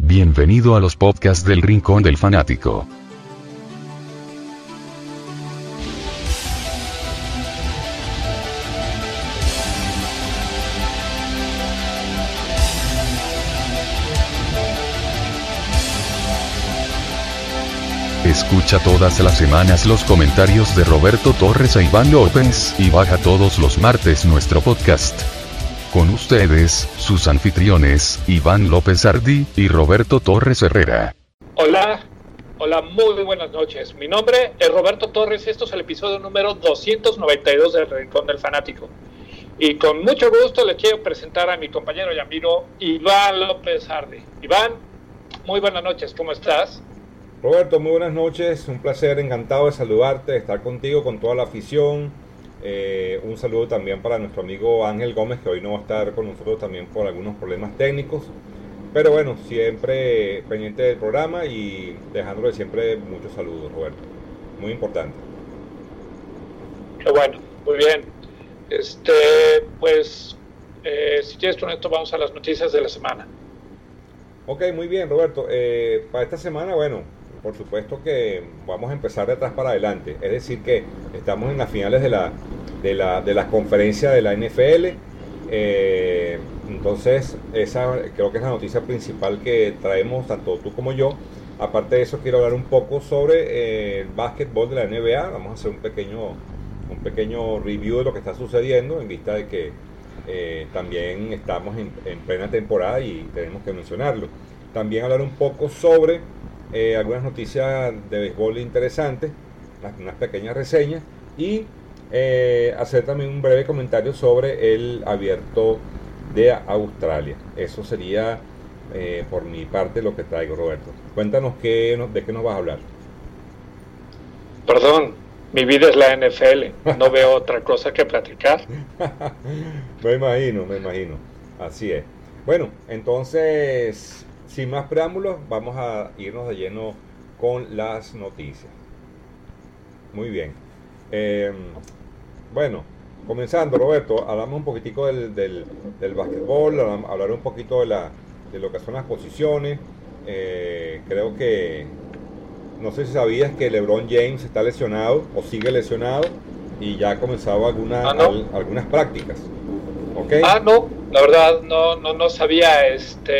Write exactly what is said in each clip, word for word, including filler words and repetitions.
Bienvenido a los podcasts del Rincón del Fanático. Escucha todas las semanas los comentarios de Roberto Torres e Iván López, y baja todos los martes nuestro podcast. Con ustedes, sus anfitriones, Iván López Ardi y Roberto Torres Herrera. Hola, hola, muy buenas noches. Mi nombre es Roberto Torres y esto es el episodio número doscientos noventa y dos del Rincón del Fanático. Y con mucho gusto les quiero presentar a mi compañero y amigo Iván López Ardi. Iván, muy buenas noches, ¿cómo estás? Roberto, muy buenas noches, un placer, encantado de saludarte, de estar contigo, con toda la afición. Eh, un saludo también para nuestro amigo Ángel Gómez, que hoy no va a estar con nosotros también por algunos problemas técnicos. Pero bueno, siempre pendiente del programa y dejándole siempre muchos saludos, Roberto. Muy importante. Qué bueno, muy bien. Este, pues, eh, si quieres con esto vamos a las noticias de la semana. Ok, muy bien, Roberto. Eh, para esta semana, bueno, por supuesto que vamos a empezar de atrás para adelante. Es decir que estamos en las finales de la de la de las conferencias de la N F L. Eh, entonces, esa creo que es la noticia principal que traemos tanto tú como yo. Aparte de eso, quiero hablar un poco sobre eh, el básquetbol de la N B A. Vamos a hacer un pequeño un pequeño review de lo que está sucediendo en vista de que eh, también estamos en, en plena temporada y tenemos que mencionarlo. También hablar un poco sobre Eh, algunas noticias de béisbol interesantes, unas pequeñas reseñas y eh, hacer también un breve comentario sobre el abierto de Australia. Eso sería eh, por mi parte lo que traigo, Roberto. Cuéntanos qué, de qué nos vas a hablar. Perdón, mi vida es la N F L, no veo otra cosa que platicar. Me imagino, me imagino, así es. Bueno, entonces, sin más preámbulos, vamos a irnos de lleno con las noticias. Muy bien. Eh, bueno, comenzando, Roberto, hablamos un poquitico del, del, del básquetbol, hablar un poquito de, la, de lo que son las posiciones. Eh, creo que, no sé si sabías que LeBron James está lesionado o sigue lesionado y ya ha comenzado alguna, ah, ¿no? al, algunas prácticas. ¿Okay? Ah, no, la verdad no, no, no sabía.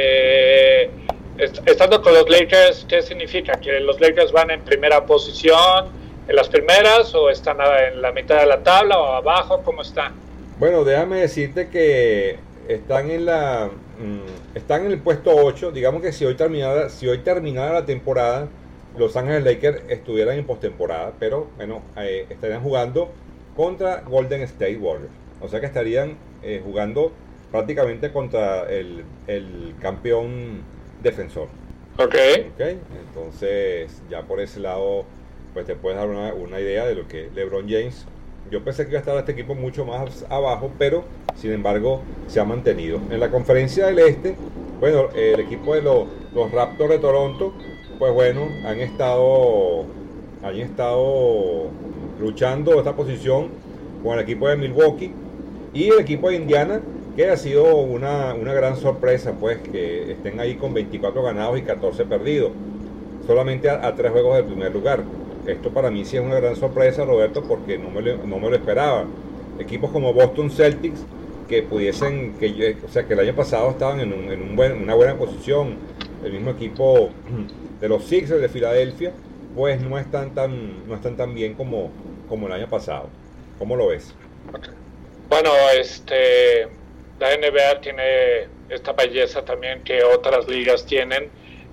Este, estando con los Lakers, ¿qué significa? ¿Que los Lakers van en primera posición, en las primeras, o están en la mitad de la tabla o abajo? ¿Cómo están? Bueno, déjame decirte que están en la mmm, están en el puesto ocho. Digamos que si hoy terminara, si hoy terminara la temporada, Los Ángeles Lakers estuvieran en postemporada, pero bueno, eh, estarían jugando contra Golden State Warriors. O sea que estarían eh, jugando prácticamente contra el, el campeón defensor. Ok. Ok, entonces ya por ese lado pues te puedes dar una, una idea de lo que LeBron James. Yo pensé que iba a estar este equipo mucho más abajo, pero sin embargo se ha mantenido. En la conferencia del Este, bueno, el equipo de los, los Raptors de Toronto, pues bueno, han estado, han estado luchando esta posición con el equipo de Milwaukee y el equipo de Indiana, que ha sido una, una gran sorpresa, pues que estén ahí con veinticuatro ganados y catorce perdidos, solamente a, a tres juegos del primer lugar. Esto para mí sí es una gran sorpresa, Roberto, porque no me lo, no me lo esperaba. Equipos como Boston Celtics, que pudiesen, que, o sea, que el año pasado estaban en, un, en un buen, una buena posición, el mismo equipo de los Sixers de Filadelfia, pues no están tan, no están tan bien como, como el año pasado. ¿Cómo lo ves? Okay. Bueno, este, la N B A tiene esta belleza también que otras ligas tienen,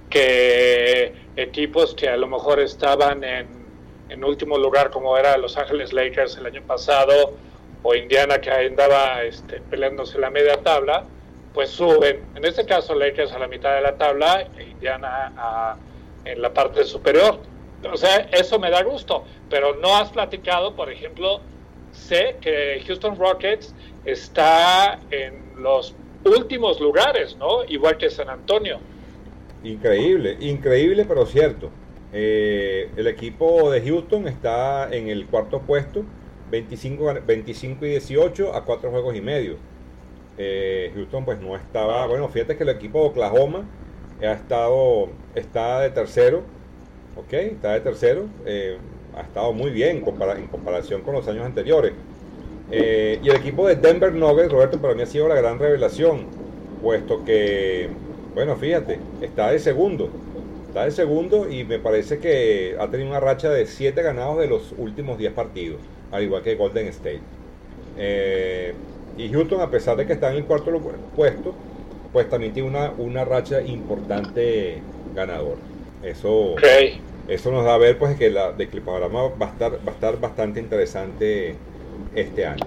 que equipos que a lo mejor estaban en, en último lugar, como era Los Ángeles Lakers el año pasado, o Indiana, que andaba este, peleándose la media tabla, pues suben. En este caso, Lakers a la mitad de la tabla e Indiana a, en la parte superior. O sea, eso me da gusto, pero no has platicado, por ejemplo, sé que Houston Rockets está en los últimos lugares, ¿no? Igual que San Antonio. Increíble, increíble, pero cierto. Eh, el equipo de Houston está en el cuarto puesto, veinticinco, veinticinco y dieciocho a cuatro juegos y medio. Eh, Houston pues no estaba, bueno, fíjate que el equipo de Oklahoma ha estado, está de tercero, ok, está de tercero, eh, ha estado muy bien compara- en comparación con los años anteriores. Eh, y el equipo de Denver Nuggets, Roberto, para mí ha sido la gran revelación, puesto que, bueno, fíjate, está de segundo, está de segundo y me parece que ha tenido una racha de siete ganados de los últimos diez partidos, al igual que Golden State. Eh, y Houston, a pesar de que está en el cuarto puesto, pues también tiene una, una racha importante ganador. Eso, Okay. eso nos da a ver pues que, la, de que el panorama va a estar, va a estar bastante interesante este año.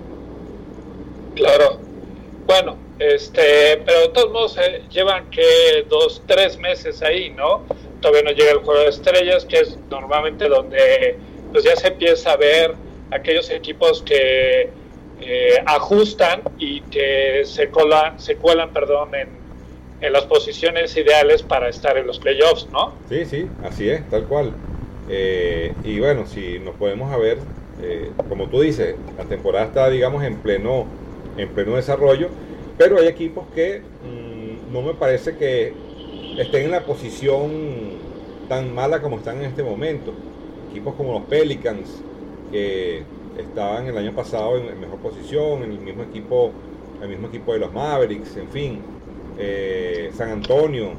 Claro. Bueno, este, pero de todos modos eh, llevan que dos, tres meses ahí, ¿no? Todavía no llega el juego de estrellas, que es normalmente donde pues ya se empieza a ver aquellos equipos que eh, ajustan y que se colan, se cuelan, perdón, en, en las posiciones ideales para estar en los playoffs, ¿no? Sí, sí, así es, tal cual. Eh, y bueno, si nos podemos a ver, eh, como tú dices, la temporada está, digamos, en pleno, en pleno desarrollo, pero hay equipos que mmm, no me parece que estén en la posición tan mala como están en este momento. Equipos como los Pelicans, que estaban el año pasado en mejor posición, en el mismo equipo, el mismo equipo de los Mavericks, en fin, eh, San Antonio,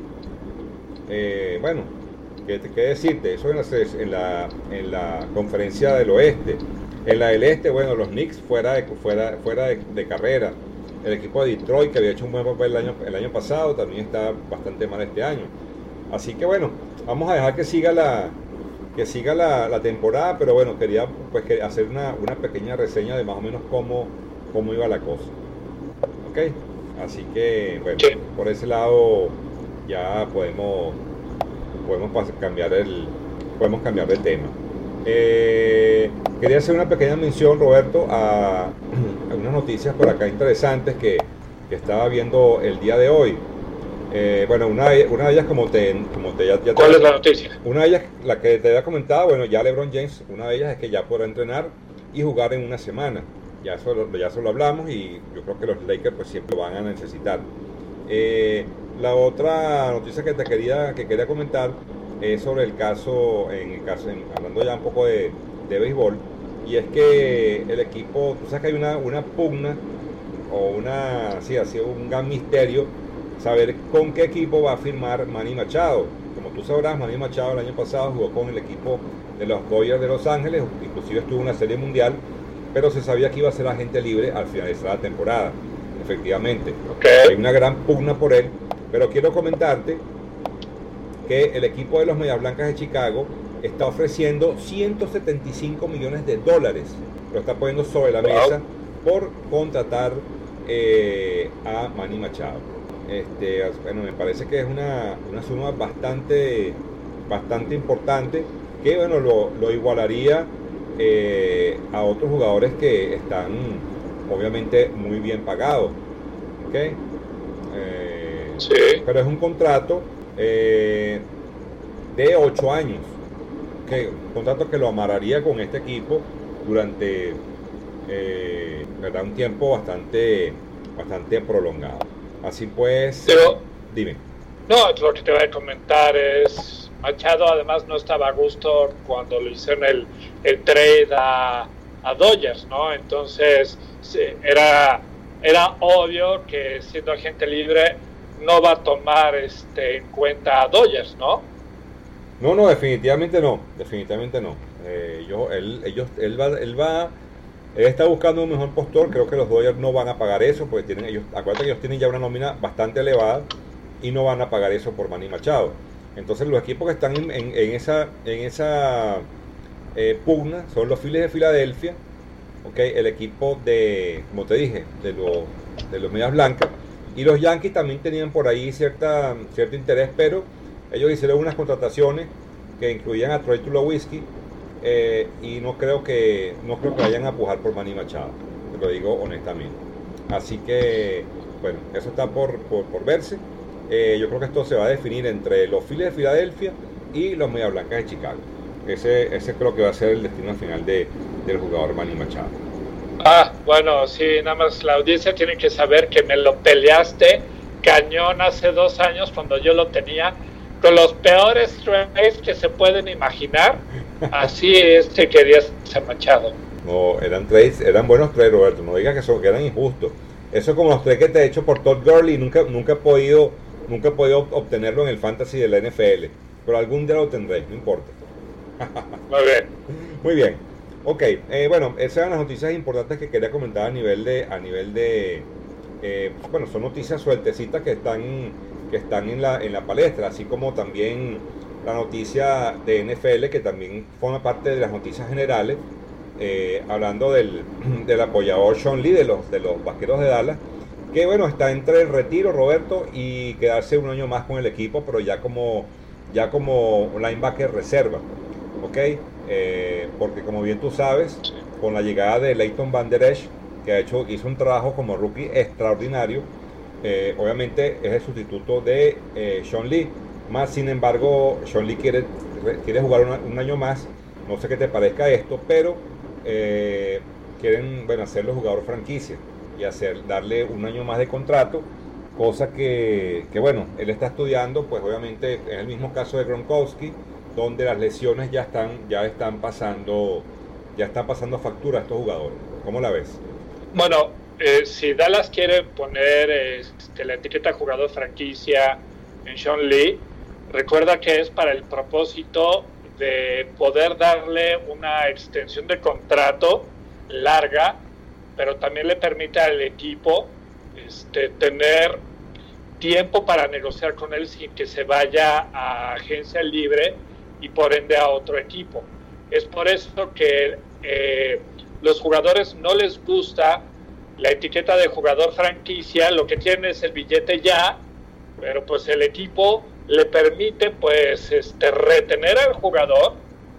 eh, bueno, ¿qué, qué decirte? Eso en la, en, la, en la conferencia del oeste. En la del este, bueno, los Knicks fuera de, fuera, fuera de, de carrera. El equipo de Detroit, que había hecho un buen papel el año, el año pasado, también está bastante mal este año. Así que bueno, vamos a dejar que siga la, que siga la, la temporada, pero bueno, quería pues que hacer una, una pequeña reseña de más o menos cómo, cómo iba la cosa. Ok, así que bueno, Sí. por ese lado ya podemos, podemos pas- cambiar el, podemos cambiar de tema. Eh, quería hacer una pequeña mención, Roberto, a, a unas noticias por acá interesantes que, que estaba viendo el día de hoy. Eh, bueno, una, de- una de ellas, como te, como te ya, ya te- ¿Cuál es la noticia? una de ellas, la que te había comentado, bueno, ya LeBron James, una de ellas es que ya podrá entrenar y jugar en una semana. Ya eso, lo- ya eso lo hablamos y yo creo que los Lakers pues siempre lo van a necesitar. Eh, la otra noticia que te quería, que quería comentar es sobre el caso, en el caso, en- hablando ya un poco de, de béisbol, y es que el equipo, tú sabes que hay una, una pugna o una, sí, así un gran misterio saber con qué equipo va a firmar Manny Machado. Como tú sabrás, Manny Machado el año pasado jugó con el equipo de los Dodgers de Los Ángeles, inclusive estuvo en una serie mundial, pero se sabía que iba a ser agente libre al finalizar la temporada, efectivamente. Okay. Hay una gran pugna por él, pero quiero comentarte que el equipo de los Medias Blancas de Chicago está ofreciendo ciento setenta y cinco millones de dólares, lo está poniendo sobre la Wow. mesa por contratar eh, a Manny Machado. Este, bueno, me parece que es una, una suma bastante, bastante importante que bueno, lo, lo igualaría eh, a otros jugadores que están obviamente muy bien pagados. ¿Okay? Eh, Sí. pero es un contrato eh, de ocho años, que un contrato que lo amarraría con este equipo durante eh, ¿verdad? un tiempo bastante, bastante prolongado. Así pues, Pero- dime. No, lo que te voy a comentar es, Machado además no estaba a gusto cuando le hicieron el, el trade a, a Dodgers, ¿no? Entonces sí, era, era obvio que siendo agente libre no va a tomar este, en cuenta a Dodgers, ¿no? No, no, definitivamente no, definitivamente no. Eh, yo, él, ellos, él va, él va, él está buscando un mejor postor. Creo que los Dodgers no van a pagar eso, porque tienen ellos, acuérdate que ellos tienen ya una nómina bastante elevada y no van a pagar eso por Manny Machado. Entonces los equipos que están en, en, en esa, en esa eh, pugna son los Phillies de Filadelfia, okay, el equipo de, como te dije, de los, de los Medias Blancas, y los Yankees también tenían por ahí cierta, cierto interés, pero ellos hicieron unas contrataciones que incluían a Troy Tulowitzki, eh, y no creo que no creo que vayan a pujar por Manny Machado, te lo digo honestamente. Así que, bueno, eso está por, por, por verse. Eh, yo creo que esto se va a definir entre los Phillies de Filadelfia y los Medias Blancas de Chicago. Ese, ese creo que va a ser el destino final de, del jugador Manny Machado. Ah, bueno, sí, nada más la audiencia tiene que saber que me lo peleaste cañón hace dos años cuando yo lo tenía, con los peores trades que se pueden imaginar. Así este quería ser Machado. No, eran trades, eran buenos trades, Roberto, no digas que, son, que eran injustos. Eso es como los trades que te he hecho por Todd Gurley y nunca, nunca he podido, nunca he podido obtenerlo en el fantasy de la N F L, pero algún día lo tendré, no importa. Muy bien. Muy bien. Ok, eh, bueno, esas eran las noticias importantes que quería comentar a nivel de, a nivel de, eh, bueno, son noticias sueltecitas que están, que están en la, en la palestra, así como también la noticia de N F L que también forma parte de las noticias generales. Eh, hablando del, del apoyador Sean Lee de los, de los Vaqueros de Dallas, que bueno, está entre el retiro, Roberto, y quedarse un año más con el equipo, pero ya como, ya como linebacker reserva, ¿ok? Eh, porque como bien tú sabes, con la llegada de Leighton Vander Esch, que ha hecho, hizo un trabajo como rookie extraordinario, eh, obviamente es el sustituto de eh, Sean Lee, más sin embargo, Sean Lee quiere, quiere jugar una, un año más, no sé qué te parezca esto, pero Eh, quieren bueno, hacerlo jugador franquicia y hacer, darle un año más de contrato, cosa que, que bueno, él está estudiando, pues obviamente es el mismo caso de Gronkowski, donde las lesiones ya están, ya están pasando, ya están pasando factura a estos jugadores. ¿Cómo la ves? Bueno, eh, si Dallas quiere poner este, la etiqueta jugador franquicia en Sean Lee, recuerda que es para el propósito de poder darle una extensión de contrato larga, pero también le permite al equipo este, tener tiempo para negociar con él sin que se vaya a agencia libre y por ende a otro equipo. Es por eso que eh, los jugadores no les gusta la etiqueta de jugador franquicia, lo que tienen es el billete ya, pero pues el equipo le permite pues este retener al jugador,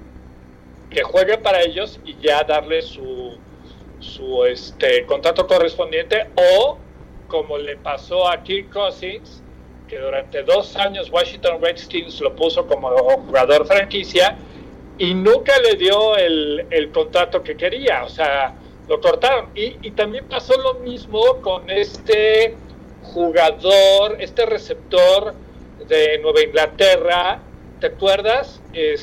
que juegue para ellos y ya darle su su este contrato correspondiente, o como le pasó a Kirk Cousins, que durante dos años Washington Redskins lo puso como jugador franquicia y nunca le dio el, el contrato que quería, o sea, lo cortaron. Y, y también pasó lo mismo con este jugador, este receptor de Nueva Inglaterra, ¿te acuerdas?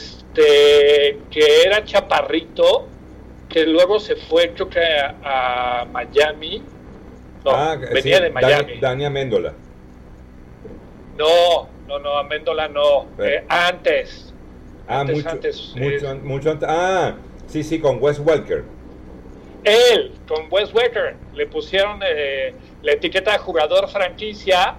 Este, que era chaparrito, que luego se fue, creo que a, a Miami. No, ah, venía sí, de Miami. Dani, Dani Amendola. No, no, no, Amendola no. Eh, antes. Ah, antes, mucho, antes, mucho, eh, mucho antes. Ah, sí, sí, con Wes Welker. Él, con Wes Welker, le pusieron eh, la etiqueta de jugador franquicia.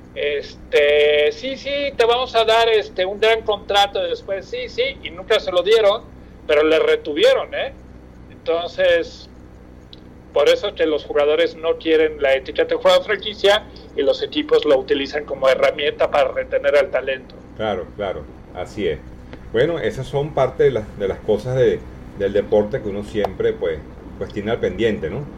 Este, sí, sí, te vamos a dar este un gran contrato después, sí, sí, y nunca se lo dieron, pero le retuvieron, ¿eh? Entonces, por eso es que los jugadores no quieren la etiqueta de jugador franquicia y los equipos lo utilizan como herramienta para retener al talento. Claro, claro, así es. Bueno, esas son parte de las, de las cosas de, del deporte que uno siempre pues, pues tiene al pendiente, ¿no?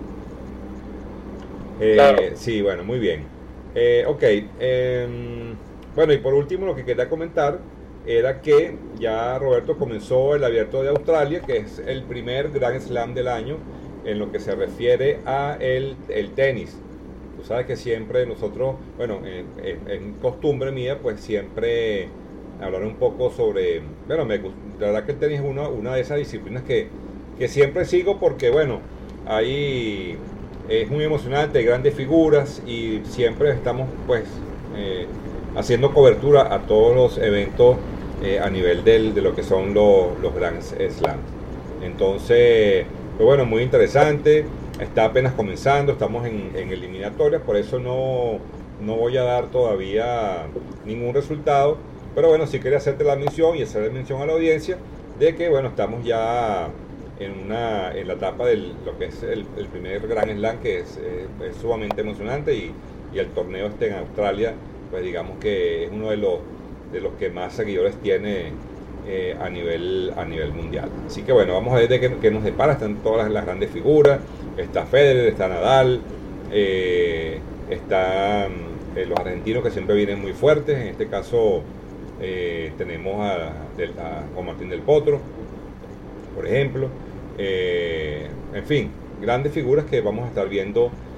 Eh, Claro. Sí, bueno, muy bien. Eh, ok, eh, bueno, y por último lo que quería comentar era que ya Roberto comenzó el Abierto de Australia, que es el primer Grand Slam del año en lo que se refiere a el, el tenis. Tú sabes que siempre nosotros, bueno, en, en, en costumbre mía, pues siempre hablar un poco sobre, bueno, me, la verdad que el tenis es una, una de esas disciplinas que, que siempre sigo porque, bueno, ahí es muy emocionante, hay grandes figuras y siempre estamos, pues, eh, haciendo cobertura a todos los eventos eh, a nivel del, de lo que son los, los Grand Slams. Entonces, pues bueno, muy interesante, está apenas comenzando, estamos en, en eliminatorias, por eso no, no voy a dar todavía ningún resultado, pero bueno, sí quería hacerte la mención y hacerle mención a la audiencia de que, bueno, estamos ya en una en la etapa de lo que es el, el primer Grand Slam, que es, eh, es sumamente emocionante, y, y el torneo este en Australia, pues digamos que es uno de los de los que más seguidores tiene eh, a nivel a nivel mundial. Así que bueno, vamos a ver de qué, qué nos depara. Están todas las, las grandes figuras, está Federer, está Nadal, eh, están eh, los argentinos que siempre vienen muy fuertes. En este caso eh, tenemos a, a Juan Martín del Potro, por ejemplo. Eh, en fin, grandes figuras que vamos a estar viendo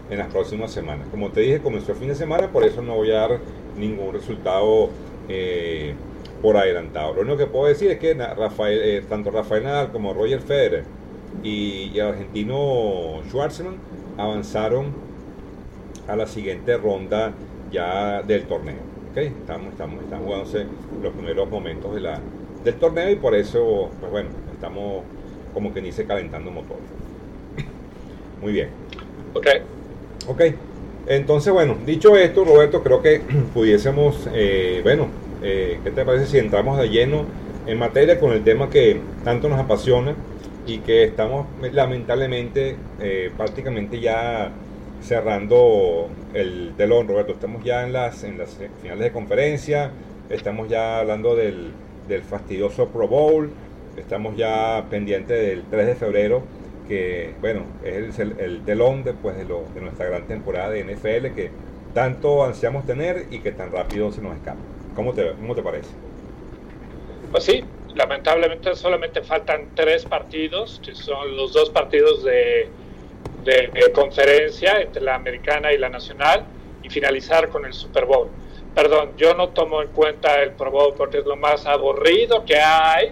en las próximas semanas. Como te dije, comenzó el fin de semana, por eso no voy a dar ningún resultado eh, por adelantado. Lo único que puedo decir es que Rafael, eh, tanto Rafael Nadal como Roger Federer y, y el argentino Schwartzman avanzaron a la siguiente ronda ya del torneo. ¿Okay? Estamos, estamos, están jugándose los primeros momentos de la, del torneo y por eso, pues bueno, estamos como que dice calentando motores. Muy bien. Ok. Ok. Entonces, bueno, dicho esto, Roberto, creo que pudiésemos, eh, bueno, eh, ¿qué te parece si entramos de lleno en materia con el tema que tanto nos apasiona y que estamos lamentablemente eh, prácticamente ya cerrando el telón, Roberto? Estamos ya en las, en las finales de conferencia, estamos ya hablando del, del fastidioso Pro Bowl, estamos ya pendientes del tres de febrero, que bueno, es el, el telón después de, lo, de nuestra gran temporada de N F L que tanto ansiamos tener y que tan rápido se nos escapa. ¿Cómo te, cómo te parece? Pues sí, lamentablemente solamente faltan tres partidos, que son los dos partidos de De, de conferencia entre la americana y la nacional y finalizar con el Super Bowl. Perdón, yo no tomo en cuenta el Pro Bowl porque es lo más aburrido que hay,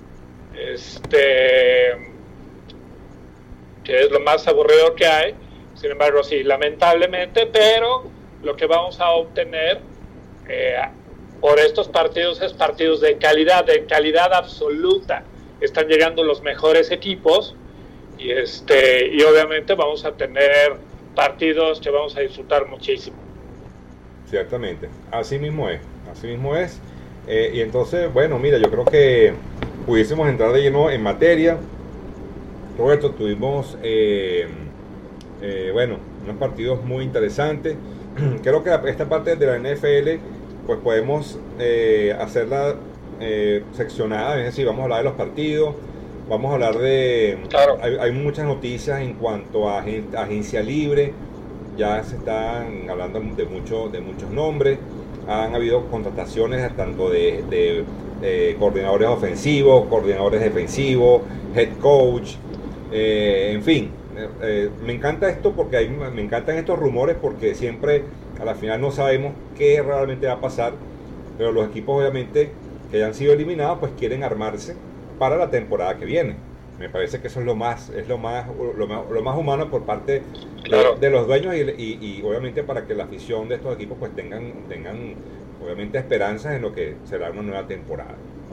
este, que es lo más aburrido que hay. Sin embargo, sí, lamentablemente, pero lo que vamos a obtener eh, por estos partidos es partidos de calidad, de calidad absoluta. Están llegando los mejores equipos. Y, este, y obviamente vamos a tener partidos que vamos a disfrutar muchísimo. Ciertamente, así mismo es, así mismo es. Eh, y entonces, bueno, mira, yo creo que pudiésemos entrar de lleno en materia. Roberto, tuvimos, eh, eh, bueno, unos partidos muy interesantes. Creo que esta parte de la N F L, pues podemos eh, hacerla eh, seccionada, es decir, vamos a hablar de los partidos. Vamos a hablar de... Claro. Hay, hay muchas noticias en cuanto a agen, agencia libre. Ya se están hablando de, mucho, de muchos nombres. Han habido contrataciones tanto de, de, de coordinadores ofensivos, coordinadores defensivos, head coach. Eh, en fin, eh, me encanta esto porque hay, me encantan estos rumores porque siempre a la final no sabemos qué realmente va a pasar. Pero los equipos obviamente que hayan sido eliminados pues quieren armarse para la temporada que viene. Me parece que eso es lo más, es lo más, lo más, lo más humano por parte de, claro. de los dueños y, y, y obviamente para que la afición de estos equipos pues tengan, tengan obviamente esperanzas en lo que será una nueva temporada.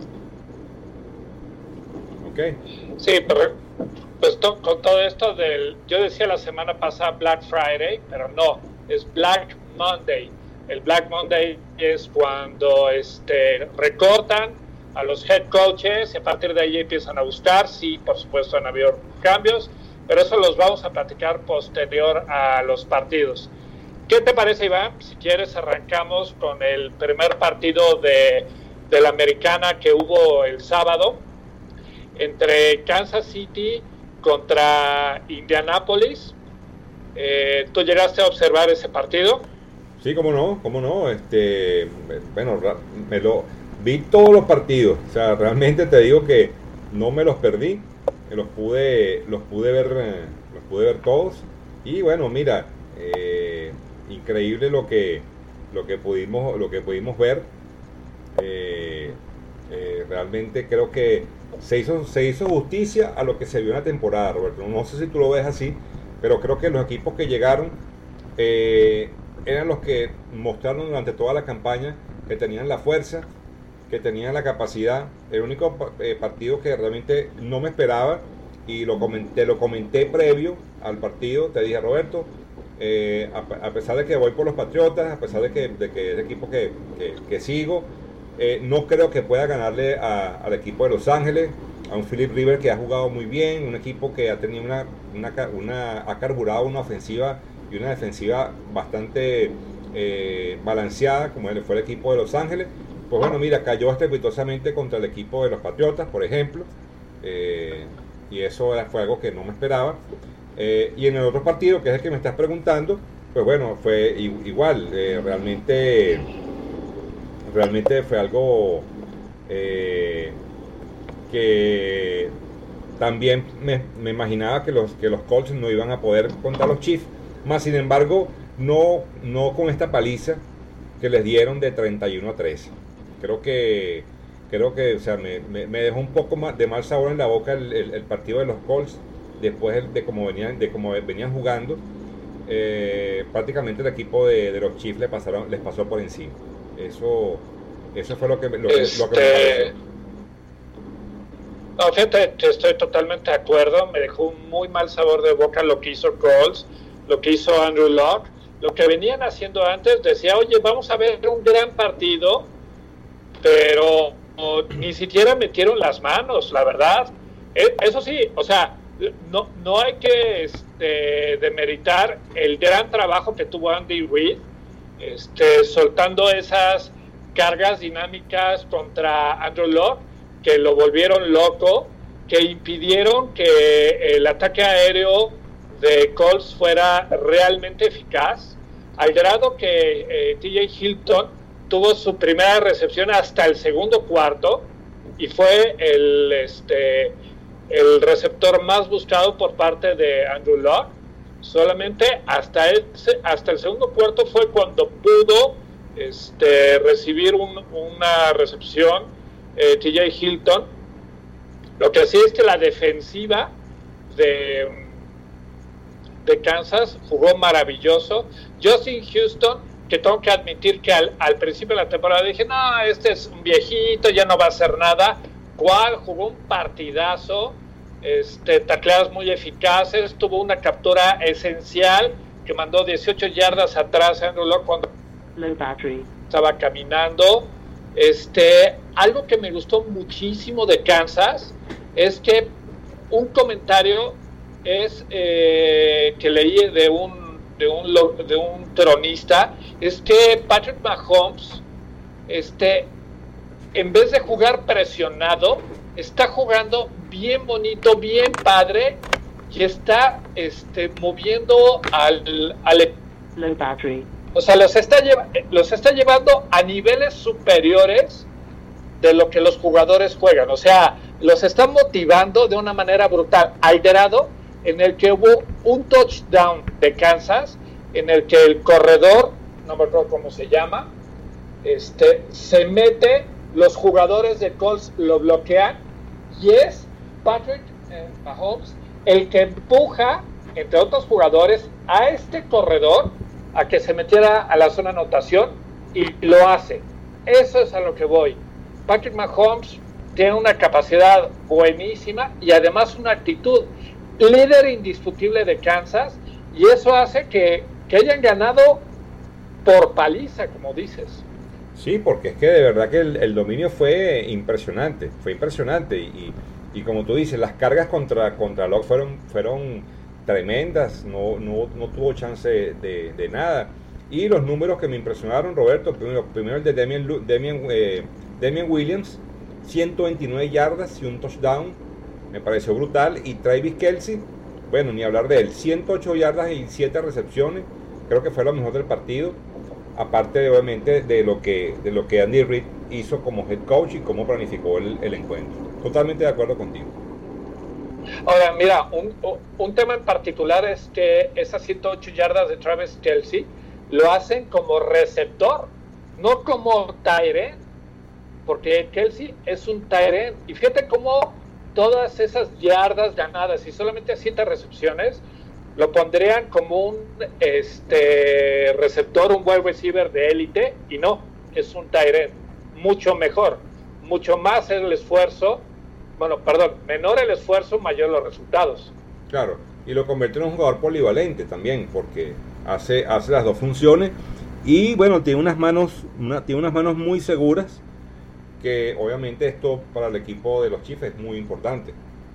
¿Ok? Sí, pero pues to, con todo esto del, yo decía la semana pasada Black Friday, pero no, es Black Monday. El Black Monday es cuando este, recortan a los head coaches y a partir de ahí empiezan a buscar. Sí, por supuesto han habido cambios, pero eso los vamos a platicar posterior a los partidos. ¿Qué te parece, Iván? Si quieres arrancamos con el primer partido de, de la americana que hubo el sábado entre Kansas City contra Indianapolis. Eh, ¿Tú llegaste a observar ese partido? Sí, cómo no, cómo no. Este, bueno, me lo... Vi todos los partidos, o sea, realmente te digo que no me los perdí, los pude, los pude ver, los pude ver todos y bueno, mira, eh, increíble lo que, lo que pudimos, lo que pudimos ver. Eh, eh, realmente creo que se hizo, se hizo justicia a lo que se vio en la temporada, Roberto. No sé si tú lo ves así, pero creo que los equipos que llegaron eh, eran los que mostraron durante toda la campaña que tenían la fuerza, que tenían la capacidad. El único eh, partido que realmente no me esperaba y lo comenté, lo comenté previo al partido, te dije, Roberto, eh, a, a pesar de que voy por los Patriotas, a pesar de que, de que es el equipo que, que, que sigo, eh, no creo que pueda ganarle a, al equipo de Los Ángeles, a un Philip Rivers que ha jugado muy bien, un equipo que ha tenido una, una, una ha carburado una ofensiva y una defensiva bastante eh, balanceada, como fue el equipo de Los Ángeles. Pues bueno, mira, cayó estrepitosamente contra el equipo de los Patriotas, por ejemplo, eh, y eso fue algo que no me esperaba. Eh, y en el otro partido, que es el que me estás preguntando, pues bueno, fue igual, eh, realmente, realmente fue algo eh, que también me, me imaginaba que los, que los Colts no iban a poder contra los Chiefs, Más sin embargo, no, no con esta paliza que les dieron de treinta y uno a trece. Creo que, creo que o sea, me, me, me dejó un poco más de mal sabor en la boca el, el, el partido de los Colts, después de cómo venían, de cómo venían jugando. Eh, prácticamente el equipo de, de los Chiefs les, pasaron, les pasó por encima. Eso, eso fue lo que, lo, este... lo que me pareció. No, fíjate, estoy totalmente de acuerdo. Me dejó un muy mal sabor de boca lo que hizo Colts, lo que hizo Andrew Luck, lo que venían haciendo antes. Decía, oye, vamos a ver un gran partido, pero oh, ni siquiera metieron las manos, la verdad. Eh, eso sí, o sea, no, no hay que este, demeritar el gran trabajo que tuvo Andy Reid, este, soltando esas cargas dinámicas contra Andrew Luck, que lo volvieron loco, que impidieron que el ataque aéreo de Colts fuera realmente eficaz, al grado que eh, T J Hilton tuvo su primera recepción hasta el segundo cuarto y fue el, este, el receptor más buscado por parte de Andrew Luck. Solamente hasta, ese, hasta el segundo cuarto fue cuando pudo este, recibir un, una recepción Eh, T J Hilton. Lo que sí es que la defensiva de, de Kansas jugó maravilloso. Justin Houston, que tengo que admitir que al, al principio de la temporada dije, no, este es un viejito, ya no va a hacer nada. ¿Cuál? Jugó un partidazo, este, tacleadas muy eficaces, tuvo una captura esencial que mandó dieciocho yardas atrás a Andrew Luck cuando estaba caminando. Este, algo que me gustó muchísimo de Kansas es que un comentario es eh, que leí de un de un de un tronista es que Patrick Mahomes, este, en vez de jugar presionado, está jugando bien bonito, bien padre, y está este moviendo al al O sea, los está, lleva, los está llevando a niveles superiores de lo que los jugadores juegan. O sea, los está motivando de una manera brutal, al grado en el que hubo un touchdown de Kansas, en el que el corredor, no me acuerdo cómo se llama, este, se mete, los jugadores de Colts lo bloquean, y es Patrick eh, Mahomes el que empuja, entre otros jugadores, a este corredor a que se metiera a la zona de anotación, y lo hace. Eso es a lo que voy. Patrick Mahomes tiene una capacidad buenísima y además una actitud, líder indiscutible de Kansas, y eso hace que, que hayan ganado por paliza, como dices. Sí, porque es que de verdad que el, el dominio fue impresionante, fue impresionante, y, y como tú dices, las cargas contra, contra Locke fueron, fueron tremendas, no, no, no tuvo chance de, de nada. Y los números que me impresionaron, Roberto, primero, primero el de Damian, Damian, eh, Damian Williams, ciento veintinueve yardas y un touchdown, me pareció brutal. Y Travis Kelce, bueno, ni hablar de él, ciento ocho yardas y siete recepciones, creo que fue lo mejor del partido, aparte de, obviamente de lo que de lo que Andy Reid hizo como head coach y cómo planificó el, el encuentro. Totalmente de acuerdo contigo. Ahora, mira, un, un tema en particular es que esas ciento ocho yardas de Travis Kelce lo hacen como receptor, no como tight end, porque Kelce es un tight end. Y fíjate cómo todas esas yardas ganadas y solamente siete recepciones lo pondrían como un este receptor, un wide receiver de élite, y no, es un tight end, mucho mejor, mucho más el esfuerzo. Bueno, perdón, menor el esfuerzo, mayor los resultados. Claro, y lo convierte en un jugador polivalente también, porque hace, hace las dos funciones, y bueno, tiene unas manos, una, tiene unas manos muy seguras, que obviamente esto para el equipo de los Chiefs es muy importante.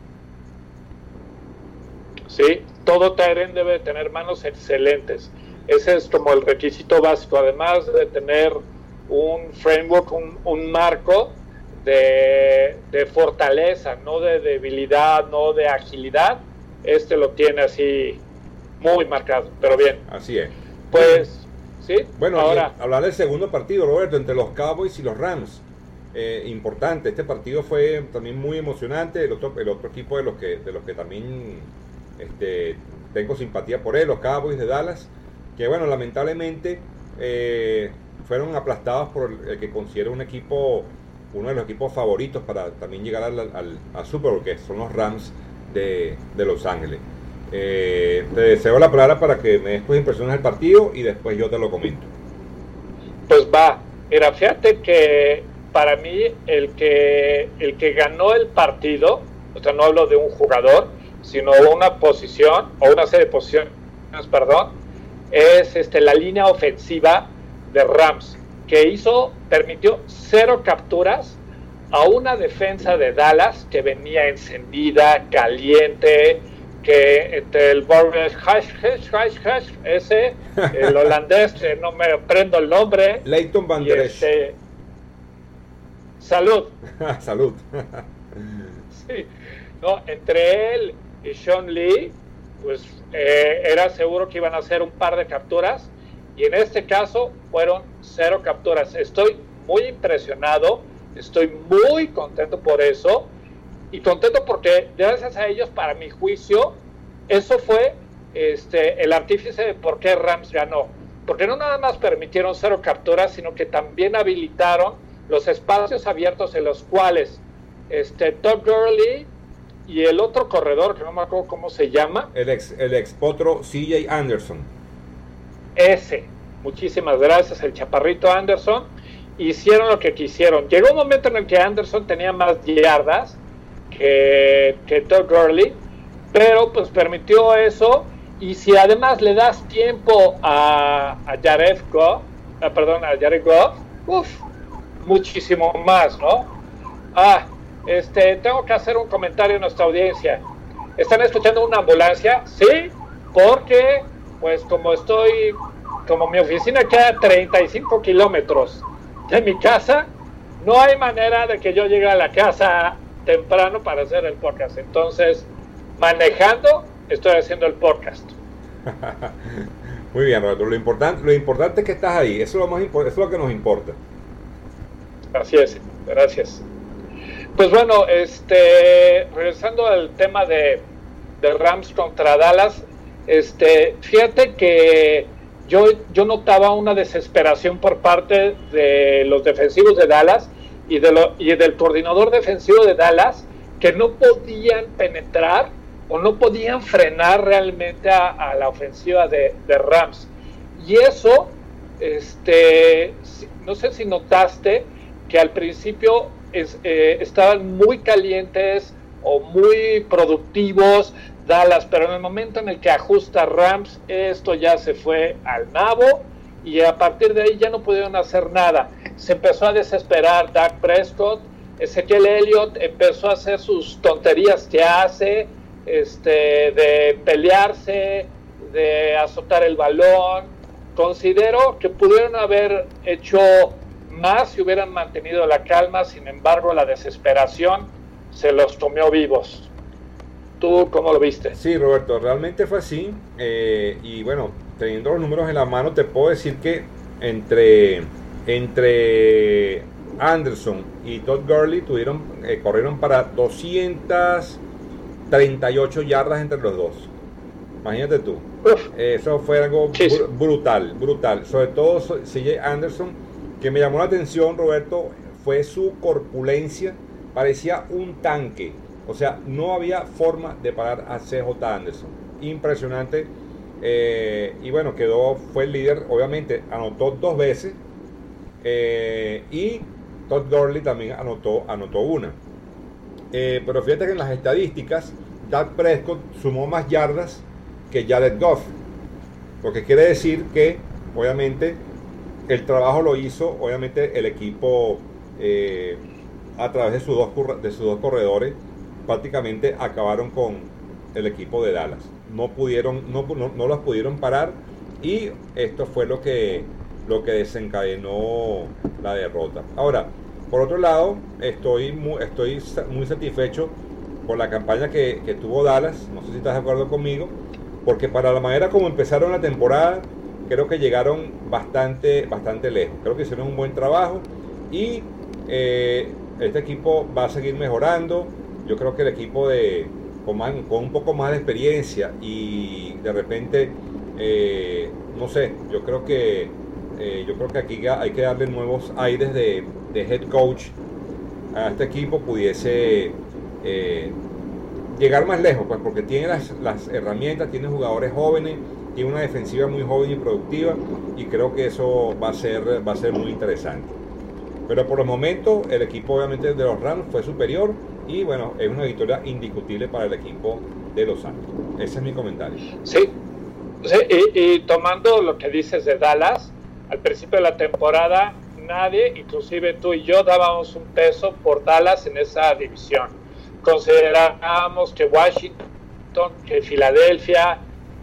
Sí, todo tight end debe tener manos excelentes. Ese es como el requisito básico, además de tener un framework, un, un marco De, de fortaleza, no de debilidad, no de agilidad. Este lo tiene así muy marcado, pero bien. Así es. Pues, sí. Bueno, ahora hablar del segundo partido, Roberto, entre los Cowboys y los Rams. Eh, importante, este partido fue también muy emocionante. El otro, el otro equipo de los que, de los que también este, tengo simpatía por él, los Cowboys de Dallas, que bueno, lamentablemente eh, fueron aplastados por el que considero un equipo, uno de los equipos favoritos para también llegar al, al, al Super Bowl, que son los Rams de, de Los Ángeles. Eh, te deseo la palabra para que me des tus impresiones del partido y después yo te lo comento. Pues va, mira, fíjate que para mí el que el que ganó el partido, o sea, no hablo de un jugador, sino una posición o una serie de posiciones, perdón, es este la línea ofensiva de Rams, que hizo, permitió cero capturas a una defensa de Dallas que venía encendida, caliente, que entre el Boris Hash, Hash, Hash, Hash, ese, el holandés, que no me aprendo el nombre. Leighton Van Der Esch. Este, salud. Salud. Sí, no, entre él y Sean Lee, pues eh, era seguro que iban a hacer un par de capturas, y en este caso fueron cero capturas. Estoy muy impresionado, estoy muy contento por eso, y contento porque gracias a ellos, para mi juicio, eso fue este, el artífice de por qué Rams ganó, porque no nada más permitieron cero capturas, sino que también habilitaron los espacios abiertos en los cuales este, Todd Gurley y el otro corredor, que no me acuerdo cómo se llama, el ex, el ex potro C J Anderson, ese, muchísimas gracias, el chaparrito Anderson, hicieron lo que quisieron. Llegó un momento en el que Anderson tenía más yardas que, que Todd Gurley, pero pues permitió eso, y si además le das tiempo a, a Jared Goff, a, perdón, a Jared Goff, uff, muchísimo más, ¿no? Ah, este, tengo que hacer un comentario a nuestra audiencia. ¿Están escuchando una ambulancia? Sí, porque pues como estoy, como mi oficina queda a treinta y cinco kilómetros de mi casa, no hay manera de que yo llegue a la casa temprano para hacer el podcast. Entonces, manejando, estoy haciendo el podcast. Muy bien, Roberto. Lo importante, lo importante es que estás ahí. Eso es lo más impor- eso es lo que nos importa. Así es, gracias. Pues bueno, este, regresando al tema de, de Rams contra Dallas, este, fíjate que yo, yo notaba una desesperación por parte de los defensivos de Dallas y, de lo, y del coordinador defensivo de Dallas, que no podían penetrar o no podían frenar realmente a, a la ofensiva de, de Rams. Y eso, este, no sé si notaste que al principio es, eh, estaban muy calientes o muy productivos Dallas, pero en el momento en el que ajusta Rams, esto ya se fue al nabo, y a partir de ahí ya no pudieron hacer nada. Se empezó a desesperar Dak Prescott, Ezequiel Elliott empezó a hacer sus tonterías que hace, este, de pelearse, de azotar el balón. Considero que pudieron haber hecho más si hubieran mantenido la calma, sin embargo la desesperación se los comió vivos. ¿Tú cómo lo viste? Sí, Roberto, realmente fue así, eh, y bueno, teniendo los números en la mano, te puedo decir que entre, entre Anderson y Todd Gurley tuvieron, eh, corrieron para doscientas treinta y ocho yardas entre los dos. Imagínate tú. Uf. Eso fue algo Sí, sí. br- brutal, brutal. Sobre todo C J Anderson, que me llamó la atención, Roberto, fue su corpulencia. Parecía un tanque. O sea, no había forma de parar a C J Anderson. Impresionante. Eh, y bueno, quedó, fue el líder. Obviamente, anotó dos veces. Eh, y Todd Gurley también anotó, anotó una. Eh, pero fíjate que en las estadísticas, Dak Prescott sumó más yardas que Jared Goff. Lo que quiere decir que, obviamente, el trabajo lo hizo, obviamente, el equipo eh, a través de sus dos, de sus dos corredores. Prácticamente acabaron con el equipo de Dallas. No pudieron, no, no, no los pudieron parar, y esto fue lo que, lo que desencadenó la derrota. Ahora, por otro lado, estoy muy, estoy muy satisfecho por la campaña que, que tuvo Dallas. No sé si estás de acuerdo conmigo, porque para la manera como empezaron la temporada, creo que llegaron bastante, bastante lejos. Creo que hicieron un buen trabajo, y eh, este equipo va a seguir mejorando. Yo creo que el equipo de, con, más, con un poco más de experiencia y de repente, eh, no sé, yo creo que eh, yo creo que aquí hay que darle nuevos aires de, de head coach a este equipo, pudiese eh, llegar más lejos, pues porque tiene las, las herramientas, tiene jugadores jóvenes, tiene una defensiva muy joven y productiva, y creo que eso va a ser, va a ser muy interesante. Pero por el momento el equipo obviamente de los Rams fue superior y bueno, es una victoria indiscutible para el equipo de Los Ángeles. Ese es mi comentario. Sí, sí y, y tomando lo que dices de Dallas, al principio de la temporada nadie, inclusive tú y yo, dábamos un peso por Dallas en esa división. Considerábamos que Washington, que Filadelfia,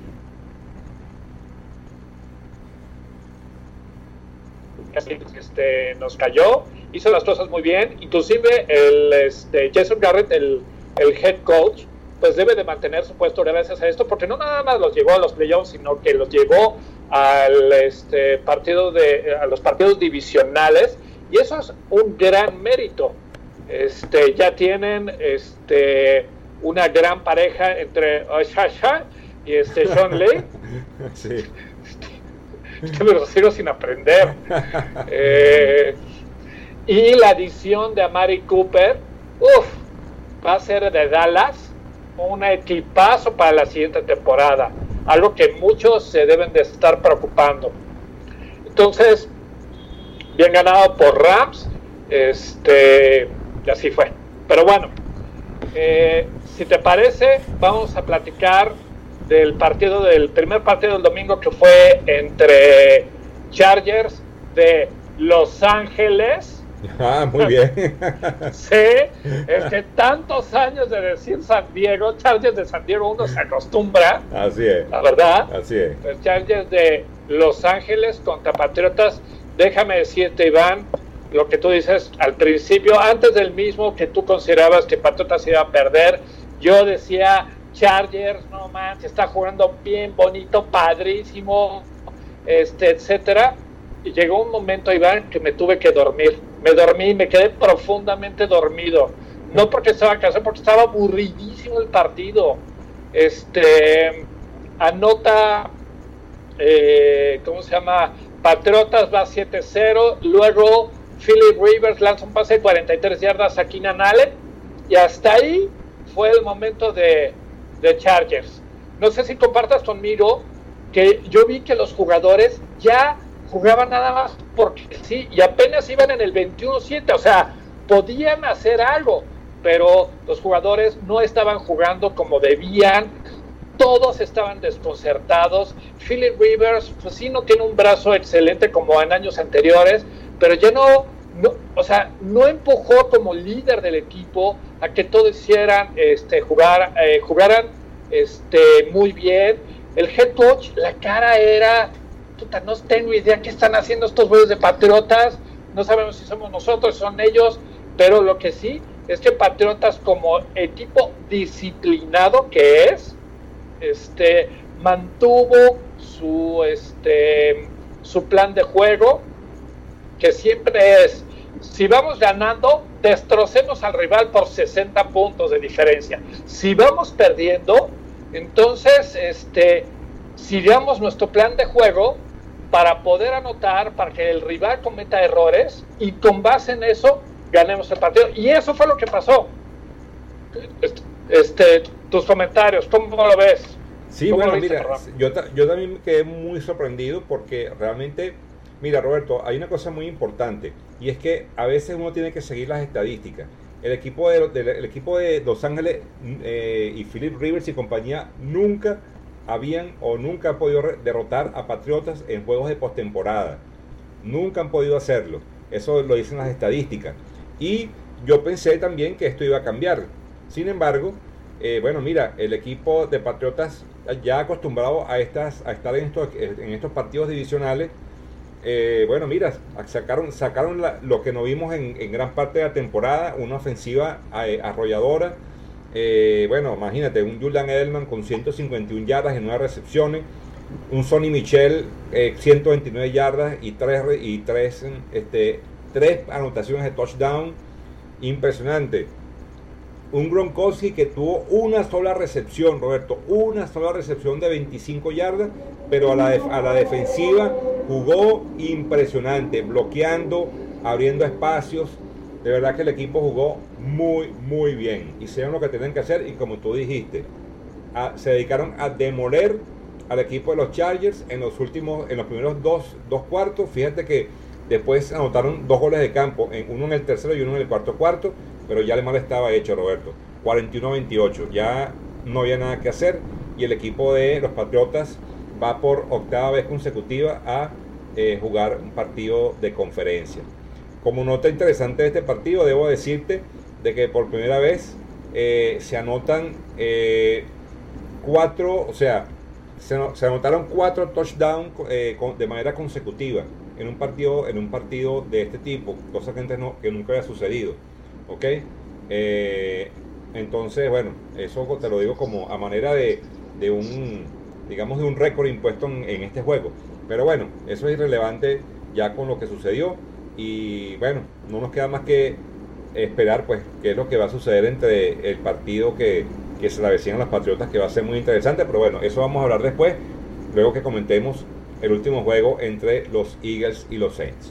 este, nos cayó, hizo las cosas muy bien, inclusive el este, Jason Garrett, el, el head coach, pues debe de mantener su puesto gracias a esto, porque no nada más los llevó a los playoffs, sino que los llevó al este partido de a los partidos divisionales, y eso es un gran mérito. Este ya tienen este una gran pareja entre Oshasha y este Sean Lee. Sí. Este, me lo sigo sin aprender. Eh, y la adición de Amari Cooper, uff, va a ser de Dallas un equipazo para la siguiente temporada, algo que muchos se deben de estar preocupando. Entonces, bien ganado por Rams, este, y así fue. Pero bueno, eh, si te parece, vamos a platicar del partido, del primer partido del domingo, que fue entre Chargers de Los Ángeles. Ah, muy bien. Sí, es que tantos años de decir San Diego, Chargers de San Diego, uno se acostumbra. Así es. La verdad. Así es. Los Chargers de Los Ángeles contra Patriotas. Déjame decirte, Iván, lo que tú dices al principio, antes del mismo que tú considerabas que Patriotas iba a perder, yo decía, Chargers, no manches, está jugando bien, bonito, padrísimo, este, etcétera. Y llegó un momento, Iván, que me tuve que dormir. Me dormí, me quedé profundamente dormido. No porque estaba cansado, porque estaba aburridísimo el partido. Este, anota, eh, ¿cómo se llama? Patriotas va siete cero. Luego Philip Rivers lanza un pase de cuarenta y tres yardas a Keenan Allen. Y hasta ahí fue el momento de, de Chargers. No sé si compartas conmigo que yo vi que los jugadores ya jugaban nada más porque sí, y apenas iban en el veintiuno siete, o sea, podían hacer algo, pero los jugadores no estaban jugando como debían, todos estaban desconcertados. Philip Rivers, pues sí, no tiene un brazo excelente como en años anteriores, pero ya no, no o sea, no empujó como líder del equipo a que todos hicieran, este, jugar, eh, jugaran, este, muy bien. El head coach, la cara era, puta, no tengo idea qué están haciendo estos güeyes de Patriotas, no sabemos si somos nosotros, son ellos, pero lo que sí es que Patriotas, como equipo disciplinado que es, este, mantuvo su, este, su plan de juego, que siempre es, si vamos ganando, destrocemos al rival por sesenta puntos de diferencia. Si vamos perdiendo, entonces, este, sigamos nuestro plan de juego para poder anotar, para que el rival cometa errores y con base en eso ganemos el partido. Y eso fue lo que pasó. Este, tus comentarios, ¿cómo lo ves? Sí, bueno, mira, yo, yo también me quedé muy sorprendido porque realmente, mira, Roberto, hay una cosa muy importante, y es que a veces uno tiene que seguir las estadísticas. El equipo de, de, el equipo de Los Ángeles eh, y Philip Rivers y compañía nunca habían o nunca han podido derrotar a Patriotas en juegos de postemporada. Nunca han podido hacerlo. Eso lo dicen las estadísticas. Y yo pensé también que esto iba a cambiar. Sin embargo, eh, bueno, mira, el equipo de Patriotas ya acostumbrado a estas a estar en estos, en estos partidos divisionales, eh, bueno, mira, sacaron, sacaron la, lo que no vimos en, en gran parte de la temporada, una ofensiva eh, arrolladora. Eh, bueno, imagínate, un Julian Edelman con ciento cincuenta y una yardas y nueve recepciones, un Sonny Michel eh, ciento veintinueve yardas y tres y tres, este, tres anotaciones de touchdown, impresionante. un Gronkowski que tuvo una sola recepción, Roberto, una sola recepción de veinticinco yardas, pero a la, def- a la defensiva jugó impresionante, bloqueando, abriendo espacios. De verdad que el equipo jugó muy, muy bien. Hicieron lo que tenían que hacer y como tú dijiste, a, se dedicaron a demoler al equipo de los Chargers en los últimos, en los primeros dos, dos cuartos. Fíjate que después anotaron dos goles de campo, en, uno en el tercero y uno en el cuarto cuarto, pero ya el mal estaba hecho, Roberto. cuarenta y uno a veintiocho, ya no había nada que hacer y el equipo de los Patriotas va por octava vez consecutiva a eh, jugar un partido de conferencia. Como nota interesante de este partido, debo decirte de que por primera vez eh, se anotan eh, cuatro, o sea, se, se anotaron cuatro touchdowns eh, con, de manera consecutiva en un partido en un partido de este tipo, cosa que antes no, que nunca había sucedido, ¿ok? Eh, entonces, bueno, eso te lo digo como a manera de, de un, digamos, de un récord impuesto en, en este juego. Pero bueno, eso es irrelevante ya con lo que sucedió. Y bueno, no nos queda más que esperar pues qué es lo que va a suceder entre el partido que, que se le avecinan los Patriotas, que va a ser muy interesante, pero bueno, eso vamos a hablar después, luego que comentemos el último juego entre los Eagles y los Saints.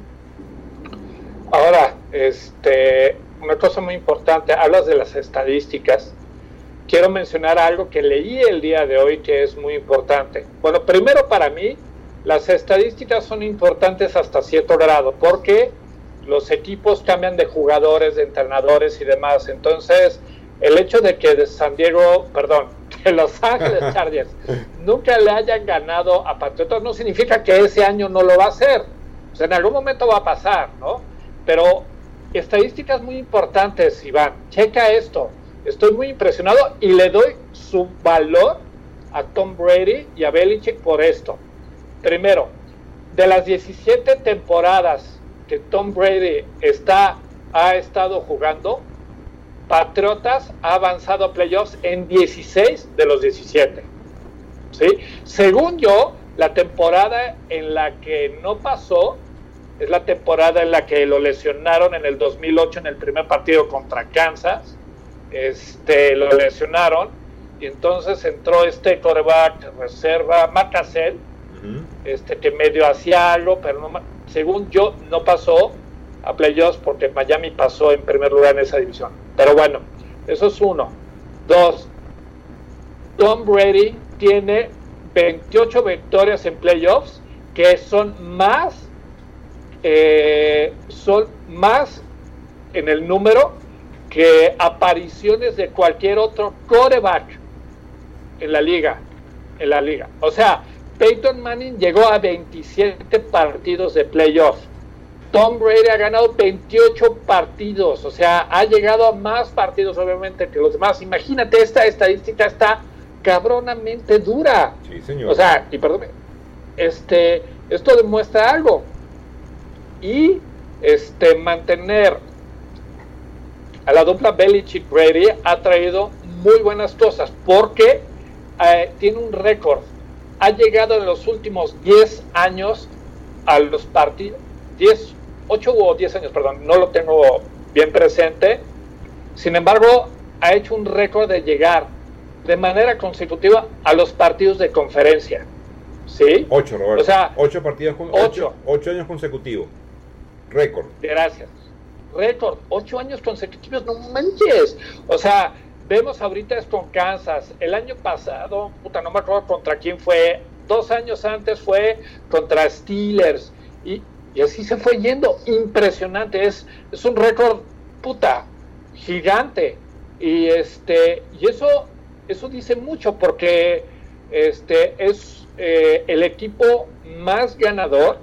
Ahora, este, una cosa muy importante, hablas de las estadísticas. Quiero mencionar algo que leí el día de hoy que es muy importante. Bueno, primero para mí, las estadísticas son importantes hasta cierto grado, porque los equipos cambian de jugadores, de entrenadores y demás. Entonces, el hecho de que de San Diego, perdón, que Los Ángeles Chargers nunca le hayan ganado a Patriotas no significa que ese año no lo va a hacer. O sea, en algún momento va a pasar, ¿no? Pero estadísticas muy importantes, Iván. Checa esto. Estoy muy impresionado y le doy su valor a Tom Brady y a Belichick por esto. Primero, de las diecisiete temporadas que Tom Brady está, ha estado jugando, Patriotas ha avanzado a playoffs en dieciséis de los diecisiete. ¿Sí? Según yo, la temporada en la que no pasó es la temporada en la que lo lesionaron en el dos mil ocho en el primer partido contra Kansas. Este, lo lesionaron y entonces entró este quarterback reserva, Matt Cassell, Este, que medio hacía algo, pero no, según yo no pasó a playoffs porque Miami pasó en primer lugar en esa división. Pero bueno, eso es uno. Dos, Tom Brady tiene veintiocho victorias en playoffs, que son más eh, son más en el número que apariciones de cualquier otro quarterback en la liga, en la liga. O sea, Peyton Manning llegó a veintisiete partidos de playoff. Tom Brady ha ganado veintiocho partidos, o sea, ha llegado a más partidos obviamente que los demás. Imagínate, esta estadística está cabronamente dura. Sí, señor. O sea, y perdón, este, esto demuestra algo. Y este mantener a la dupla Belichick-Brady ha traído muy buenas cosas, porque eh, tiene un récord. Ha llegado en los últimos diez años a los partidos, diez, ocho o diez años, perdón, no lo tengo bien presente. Sin embargo, ha hecho un récord de llegar de manera consecutiva a los partidos de conferencia. ¿Sí? Ocho, Roberto. O sea, ocho partidos, con, ocho. ocho, ocho años consecutivos. Récord. Gracias. Récord, ocho años consecutivos, no manches. O sea, vemos ahorita es con Kansas. El año pasado, puta, no me acuerdo contra quién fue. Dos años antes fue contra Steelers. Y, y así se fue yendo. Impresionante. Es, es un récord, puta, gigante. Y este, y eso, eso dice mucho, porque este es eh, el equipo más ganador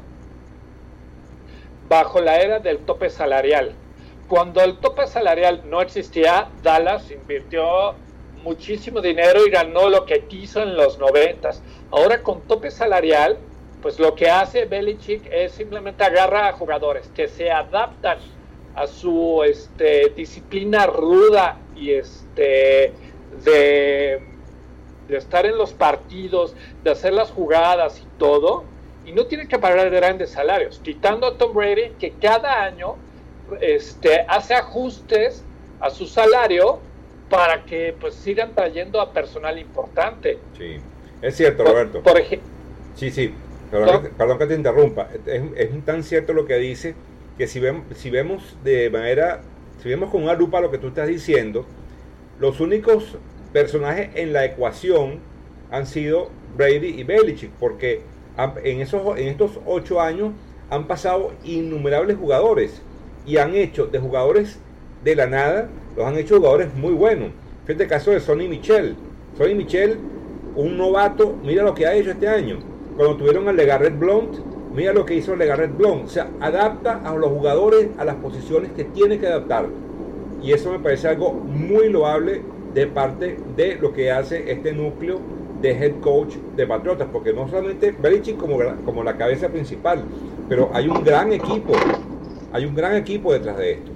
bajo la era del tope salarial. Cuando el tope salarial no existía, Dallas invirtió muchísimo dinero y ganó lo que quiso en los noventas. Ahora con tope salarial, pues lo que hace Belichick es simplemente agarra a jugadores que se adaptan a su este, disciplina ruda y este de, de estar en los partidos, de hacer las jugadas y todo, y no tienen que pagar grandes salarios, quitando a Tom Brady, que cada año este, hace ajustes a su salario para que pues sigan trayendo a personal importante. Sí, es cierto, por, Roberto. Por ejemplo. Sí, sí, perdón, que, perdón que te interrumpa. Es, es tan cierto lo que dice que si vemos, si vemos de manera, si vemos con una lupa lo que tú estás diciendo, los únicos personajes en la ecuación han sido Brady y Belichick, porque en, esos, en estos ocho años han pasado innumerables jugadores y han hecho de jugadores de la nada, los han hecho jugadores muy buenos. Fíjate el caso de Sonny Michel. Sonny Michel, un novato, mira lo que ha hecho este año. Cuando tuvieron a LeGarrette Blount, mira lo que hizo LeGarrette Blount. O sea, adapta a los jugadores a las posiciones que tiene que adaptar. Y eso me parece algo muy loable de parte de lo que hace este núcleo de head coach de Patriotas, porque no solamente Belichick como, como la cabeza principal, pero hay un gran equipo, hay un gran equipo detrás de esto.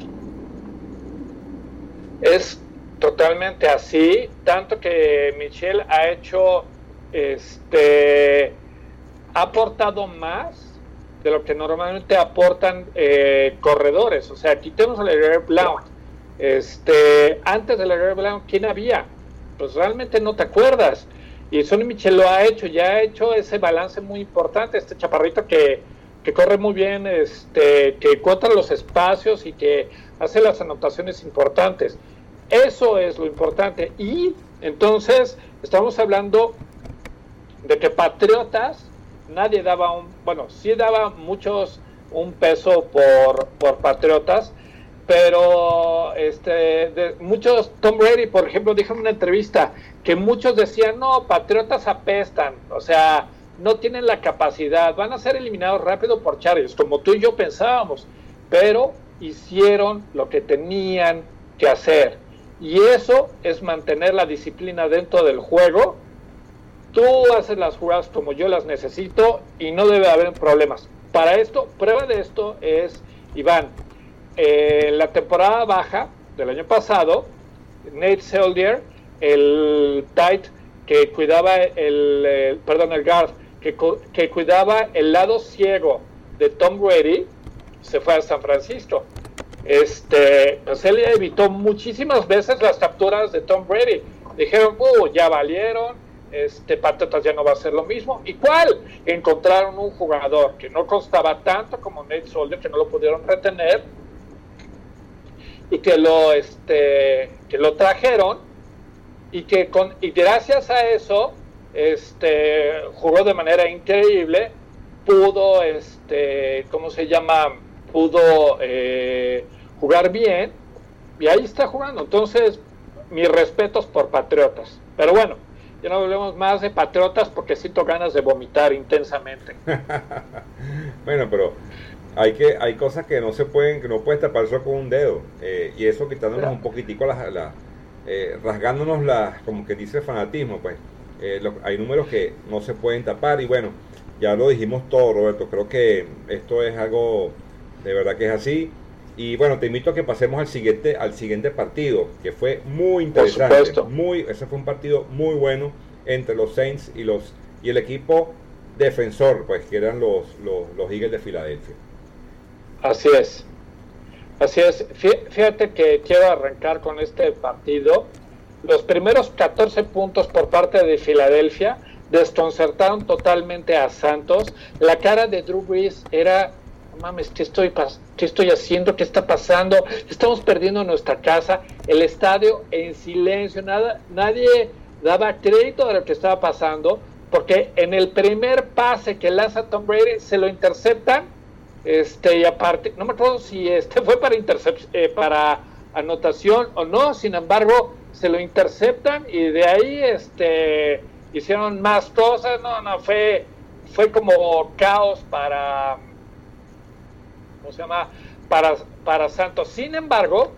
Es totalmente así, tanto que Michel ha hecho, este, ha aportado más de lo que normalmente aportan eh, corredores. O sea, quitemos a LeGarrette Blount. Este, antes de LeGarrette Blount, ¿quién había? Pues realmente no te acuerdas. Y Sonny Michel lo ha hecho, ya ha hecho ese balance muy importante, este chaparrito que, que corre muy bien, este, que corta los espacios y que hace las anotaciones importantes. Eso es lo importante. Y entonces estamos hablando de que Patriotas, nadie daba un, bueno, sí daba muchos un peso por, por Patriotas, pero este, de, muchos, Tom Brady, por ejemplo, dijo en una entrevista que muchos decían, no, Patriotas apestan, o sea, no tienen la capacidad, van a ser eliminados rápido por Chargers, como tú y yo pensábamos, pero hicieron lo que tenían que hacer, y eso es mantener la disciplina dentro del juego. Tú haces las jugadas como yo las necesito y no debe haber problemas. Para esto, prueba de esto es, Iván, eh, la temporada baja del año pasado, Nate Soldier, el tight que cuidaba el, el perdón, el guard que, que cuidaba el lado ciego de Tom Brady, se fue a San Francisco. Este, pues él evitó muchísimas veces las capturas de Tom Brady. Dijeron, uh, ya valieron, este, Patriotas ya no va a ser lo mismo. ¿Y cuál? Encontraron un jugador que no costaba tanto como Nate Soldier, que no lo pudieron retener, y que lo, este, que lo trajeron, y que con, y gracias a eso, este, jugó de manera increíble, pudo, este, ¿cómo se llama? Pudo eh, jugar bien, y ahí está jugando. Entonces, mis respetos por Patriotas. Pero bueno, ya no hablemos más de Patriotas porque siento ganas de vomitar intensamente. Bueno, pero hay que hay cosas que no se pueden, que no puedes tapar solo con un dedo, eh, y eso quitándonos Pero, un poquitico las, las eh, rasgándonos las, como que dice fanatismo, pues eh, lo, hay números que no se pueden tapar. Y bueno, ya lo dijimos todo, Roberto. Creo que esto es algo de verdad que es así. Y bueno, te invito a que pasemos al siguiente al siguiente partido, que fue muy interesante. Por supuesto. Muy, ese fue un partido muy bueno entre los Saints y los y el equipo defensor, pues que eran los, los, los Eagles de Filadelfia. Así es. Así es. Fíjate que quiero arrancar con este partido. Los primeros catorce puntos por parte de Filadelfia desconcertaron totalmente a Santos. La cara de Drew Brees era, mames, ¿qué estoy, ¿qué estoy haciendo? ¿Qué está pasando? Estamos perdiendo nuestra casa. El estadio en silencio, nada, nadie daba crédito de lo que estaba pasando, porque en el primer pase que lanza Tom Brady se lo interceptan, este, y aparte, no me acuerdo si este fue para intercep- eh, para anotación o no, sin embargo, se lo interceptan y de ahí este hicieron más cosas. No, no, fue, fue como caos para, ¿cómo se llama? Para, para Santos. Sin embargo,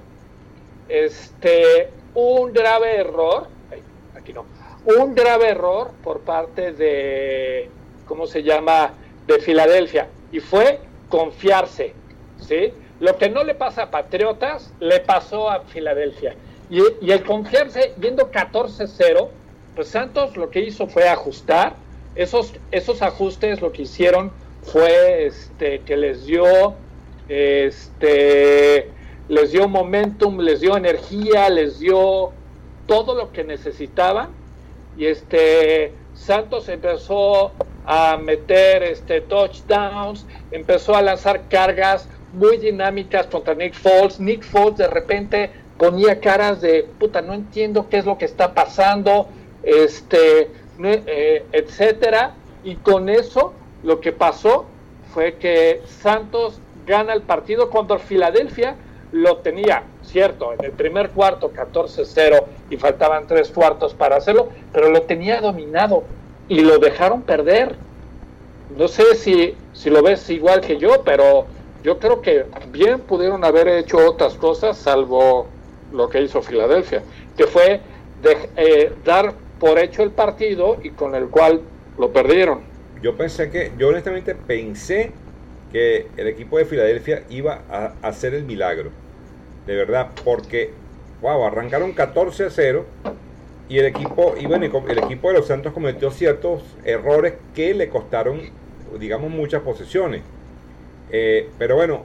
este, un grave error, aquí no, un grave error por parte de, ¿cómo se llama? De Filadelfia, y fue confiarse, ¿sí? Lo que no le pasa a Patriotas, le pasó a Filadelfia. Y, y el confiarse, viendo catorce cero, pues Santos lo que hizo fue ajustar. Esos, esos ajustes lo que hicieron fue este, que les dio este, les dio momentum, les dio energía, les dio todo lo que necesitaban, y este Santos empezó a meter este touchdowns, empezó a lanzar cargas muy dinámicas contra Nick Foles. Nick Foles de repente ponía caras de puta, no entiendo qué es lo que está pasando, este, eh, etcétera, y con eso lo que pasó fue que Santos gana el partido cuando Filadelfia lo tenía, cierto, en el primer cuarto catorce cero y faltaban tres cuartos para hacerlo, pero lo tenía dominado y lo dejaron perder. No sé si, si lo ves igual que yo, pero yo creo que bien pudieron haber hecho otras cosas, salvo lo que hizo Filadelfia, que fue de, eh, dar por hecho el partido y con el cual lo perdieron. Yo pensé que, yo honestamente pensé que el equipo de Filadelfia iba a hacer el milagro, de verdad, porque, wow, arrancaron catorce a cero y el equipo, y bueno, el equipo de los Santos cometió ciertos errores que le costaron, digamos, muchas posesiones. Eh, pero bueno,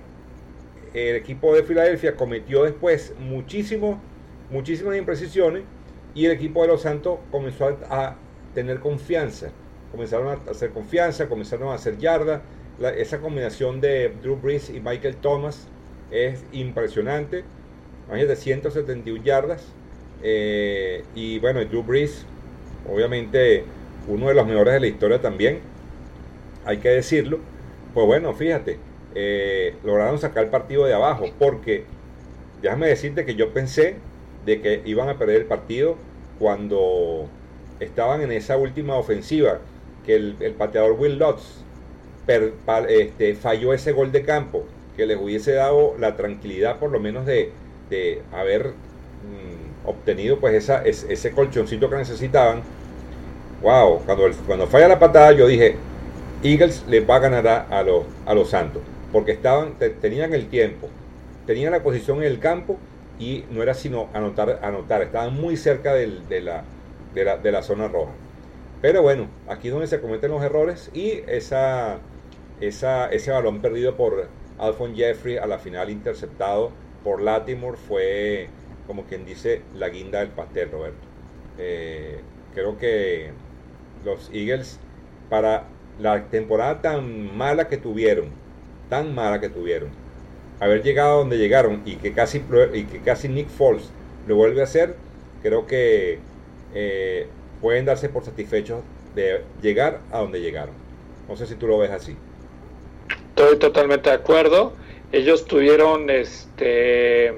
el equipo de Filadelfia cometió después muchísimo, muchísimas imprecisiones y el equipo de los Santos comenzó a, a tener confianza. Comenzaron a hacer confianza, comenzaron a hacer yardas. La, esa combinación de Drew Brees y Michael Thomas es impresionante. Imagínate, ciento setenta y una yardas. Eh, y bueno, Drew Brees, obviamente, uno de los mejores de la historia también, hay que decirlo. Pues bueno, fíjate, eh, lograron sacar el partido de abajo, porque déjame decirte que yo pensé de que iban a perder el partido cuando estaban en esa última ofensiva, que el, el pateador Will Lutz per, pa, este, falló ese gol de campo, que les hubiese dado la tranquilidad por lo menos de, de haber mm, obtenido pues esa, es, ese colchoncito que necesitaban. Wow, cuando, el, cuando falla la patada yo dije, Eagles les va a ganar a, a, los, a los Santos, porque estaban, te, tenían el tiempo, tenían la posición en el campo y no era sino anotar, anotar, estaban muy cerca del, de, la, de, la, de la zona roja. Pero bueno, aquí es donde se cometen los errores y esa, esa, ese balón perdido por Alshon Jeffrey a la final interceptado por Latimore fue, como quien dice, la guinda del pastel, Roberto. Eh, creo que los Eagles, para la temporada tan mala que tuvieron, tan mala que tuvieron, haber llegado a donde llegaron y que casi, y que casi Nick Foles lo vuelve a hacer, creo que eh, pueden darse por satisfechos de llegar a donde llegaron. No sé si tú lo ves así. Estoy totalmente de acuerdo. Ellos tuvieron, este,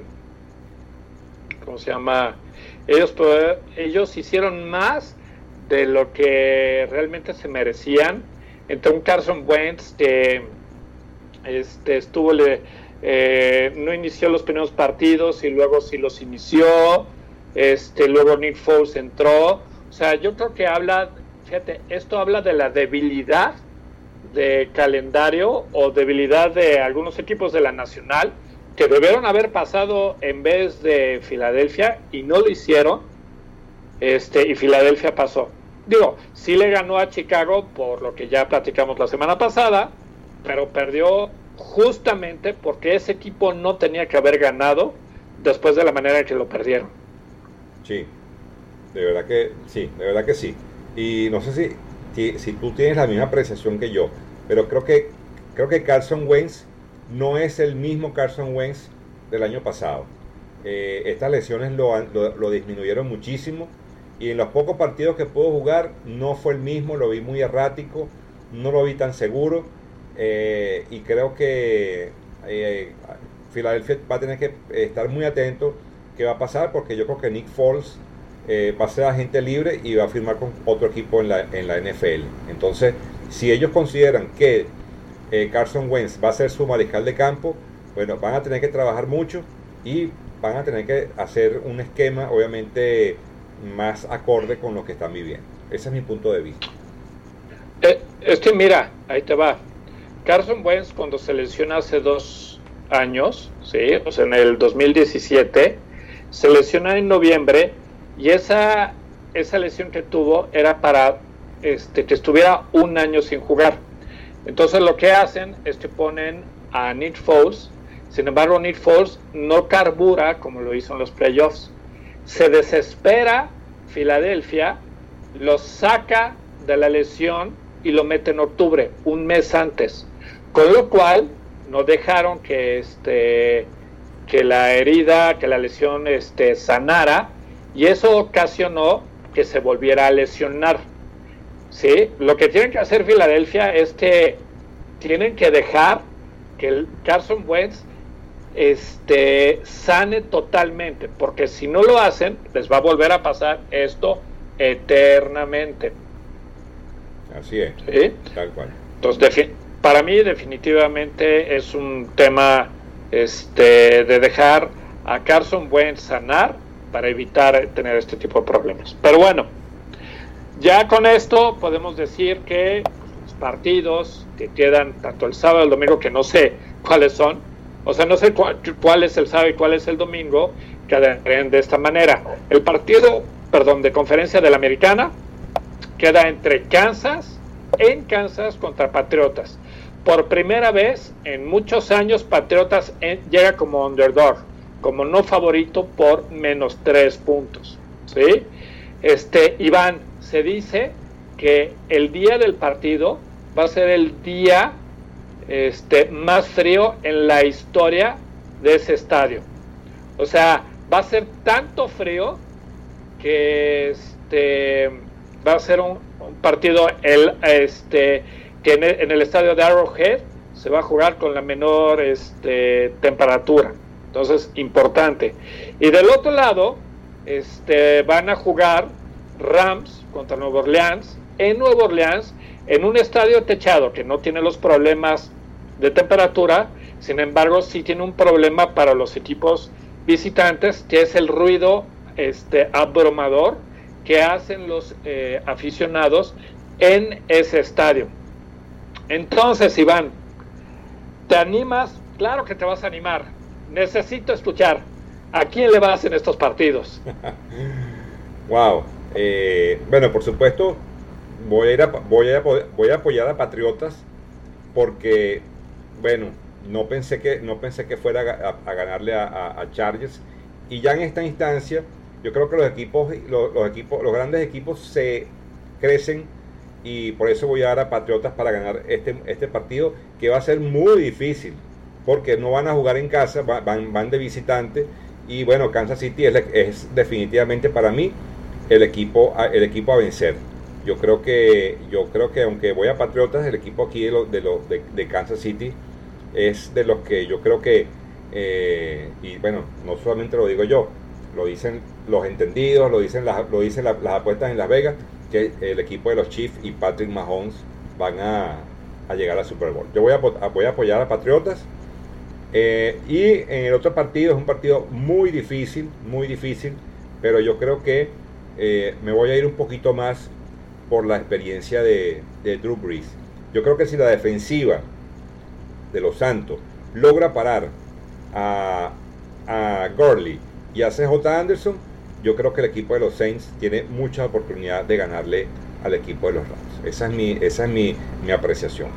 ¿cómo se llama? Ellos, ellos hicieron más de lo que realmente se merecían. Entre un Carson Wentz que este, estuvo, le, eh, no inició los primeros partidos y luego sí los inició. Este, luego Nick Foles entró. O sea, yo creo que habla, fíjate, esto habla de la debilidad de calendario o debilidad de algunos equipos de la Nacional que debieron haber pasado en vez de Filadelfia y no lo hicieron, este, y Filadelfia pasó. Digo, sí le ganó a Chicago por lo que ya platicamos la semana pasada, pero perdió justamente porque ese equipo no tenía que haber ganado después de la manera en que lo perdieron. Sí. De verdad que sí, de verdad que sí. Y no sé si, si, si tú tienes la misma apreciación que yo, pero creo que creo que Carson Wentz no es el mismo Carson Wentz del año pasado. Eh, estas lesiones lo, lo, lo disminuyeron muchísimo y en los pocos partidos que pudo jugar no fue el mismo, lo vi muy errático, no lo vi tan seguro eh, y creo que eh, Filadelfia va a tener que estar muy atento qué va a pasar, porque yo creo que Nick Foles Eh, va a ser agente libre y va a firmar con otro equipo en la, en la N F L. Entonces, si ellos consideran que eh, Carson Wentz va a ser su mariscal de campo, bueno, van a tener que trabajar mucho y van a tener que hacer un esquema, obviamente, más acorde con lo que están viviendo. Ese es mi punto de vista. Eh, es que mira, ahí te va. Carson Wentz, cuando se lesionó hace dos años, ¿sí? O sea, en el dos mil diecisiete, se lesionó en noviembre. Y esa, esa lesión que tuvo era para este, que estuviera un año sin jugar. Entonces lo que hacen es que ponen a Nick Foles, Sin embargo, Nick Foles no carbura como lo hizo en los playoffs. Se desespera Filadelfia, lo saca de la lesión y lo mete en octubre, un mes antes. Con lo cual, no dejaron que, este, que la herida, que la lesión este, sanara, y eso ocasionó que se volviera a lesionar. ¿Sí? Lo que tienen que hacer Filadelfia es que tienen que dejar que el Carson Wentz este, sane totalmente, porque si no lo hacen, les va a volver a pasar esto eternamente. Así es, ¿sí? Tal cual. Entonces, defi- para mí definitivamente es un tema este, de dejar a Carson Wentz sanar para evitar tener este tipo de problemas. Pero bueno, ya con esto podemos decir que los partidos que quedan tanto el sábado y el domingo, que no sé cuáles son, o sea, no sé cuál, cuál es el sábado y cuál es el domingo, quedan de esta manera. El partido, perdón, de conferencia de la Americana queda entre Kansas, en Kansas contra Patriotas. Por primera vez en muchos años, Patriotas en, llega como underdog, como no favorito por menos tres puntos. ¿Sí? Este, Iván, se dice que el día del partido va a ser el día este, más frío en la historia de ese estadio. O sea, va a ser tanto frío que este, va a ser un, un partido el, este, que en el, en el estadio de Arrowhead se va a jugar con la menor este, temperatura. Entonces, importante. Y del otro lado, este, van a jugar Rams contra Nueva Orleans, en Nueva Orleans, en un estadio techado que no tiene los problemas de temperatura. Sin embargo, sí tiene un problema para los equipos visitantes, que es el ruido este, abrumador que hacen los eh, aficionados en ese estadio. Entonces, Iván, ¿te animas? Claro que te vas a animar. Necesito escuchar a quién le vas en estos partidos. Wow. Eh, bueno, por supuesto, voy a, ir a, voy, a, voy a apoyar a Patriotas porque, bueno, no pensé que, no pensé que fuera a, a ganarle a, a, a Chargers, y ya en esta instancia yo creo que los equipos, los, los equipos, los grandes equipos se crecen, y por eso voy a dar a Patriotas para ganar este, este partido, que va a ser muy difícil porque no van a jugar en casa, van, van de visitante, y bueno, Kansas City es, es definitivamente para mí el equipo, el equipo a vencer. Yo creo que, yo creo que aunque voy a Patriotas, el equipo aquí de, lo, de, lo, de, de Kansas City es de los que yo creo que, eh, y bueno, no solamente lo digo yo, lo dicen los entendidos, lo dicen las, lo dicen la, las apuestas en Las Vegas, que el equipo de los Chiefs y Patrick Mahomes van a, a llegar al Super Bowl. Yo voy a, voy a apoyar a Patriotas. Eh, y en el otro partido es un partido muy difícil, muy difícil, pero yo creo que eh, me voy a ir un poquito más por la experiencia de, de Drew Brees. Yo creo que si la defensiva de los Santos logra parar a, a Gurley y a C J Anderson, yo creo que el equipo de los Saints tiene mucha oportunidad de ganarle al equipo de los Rams. Esa es mi, esa es mi, mi apreciación.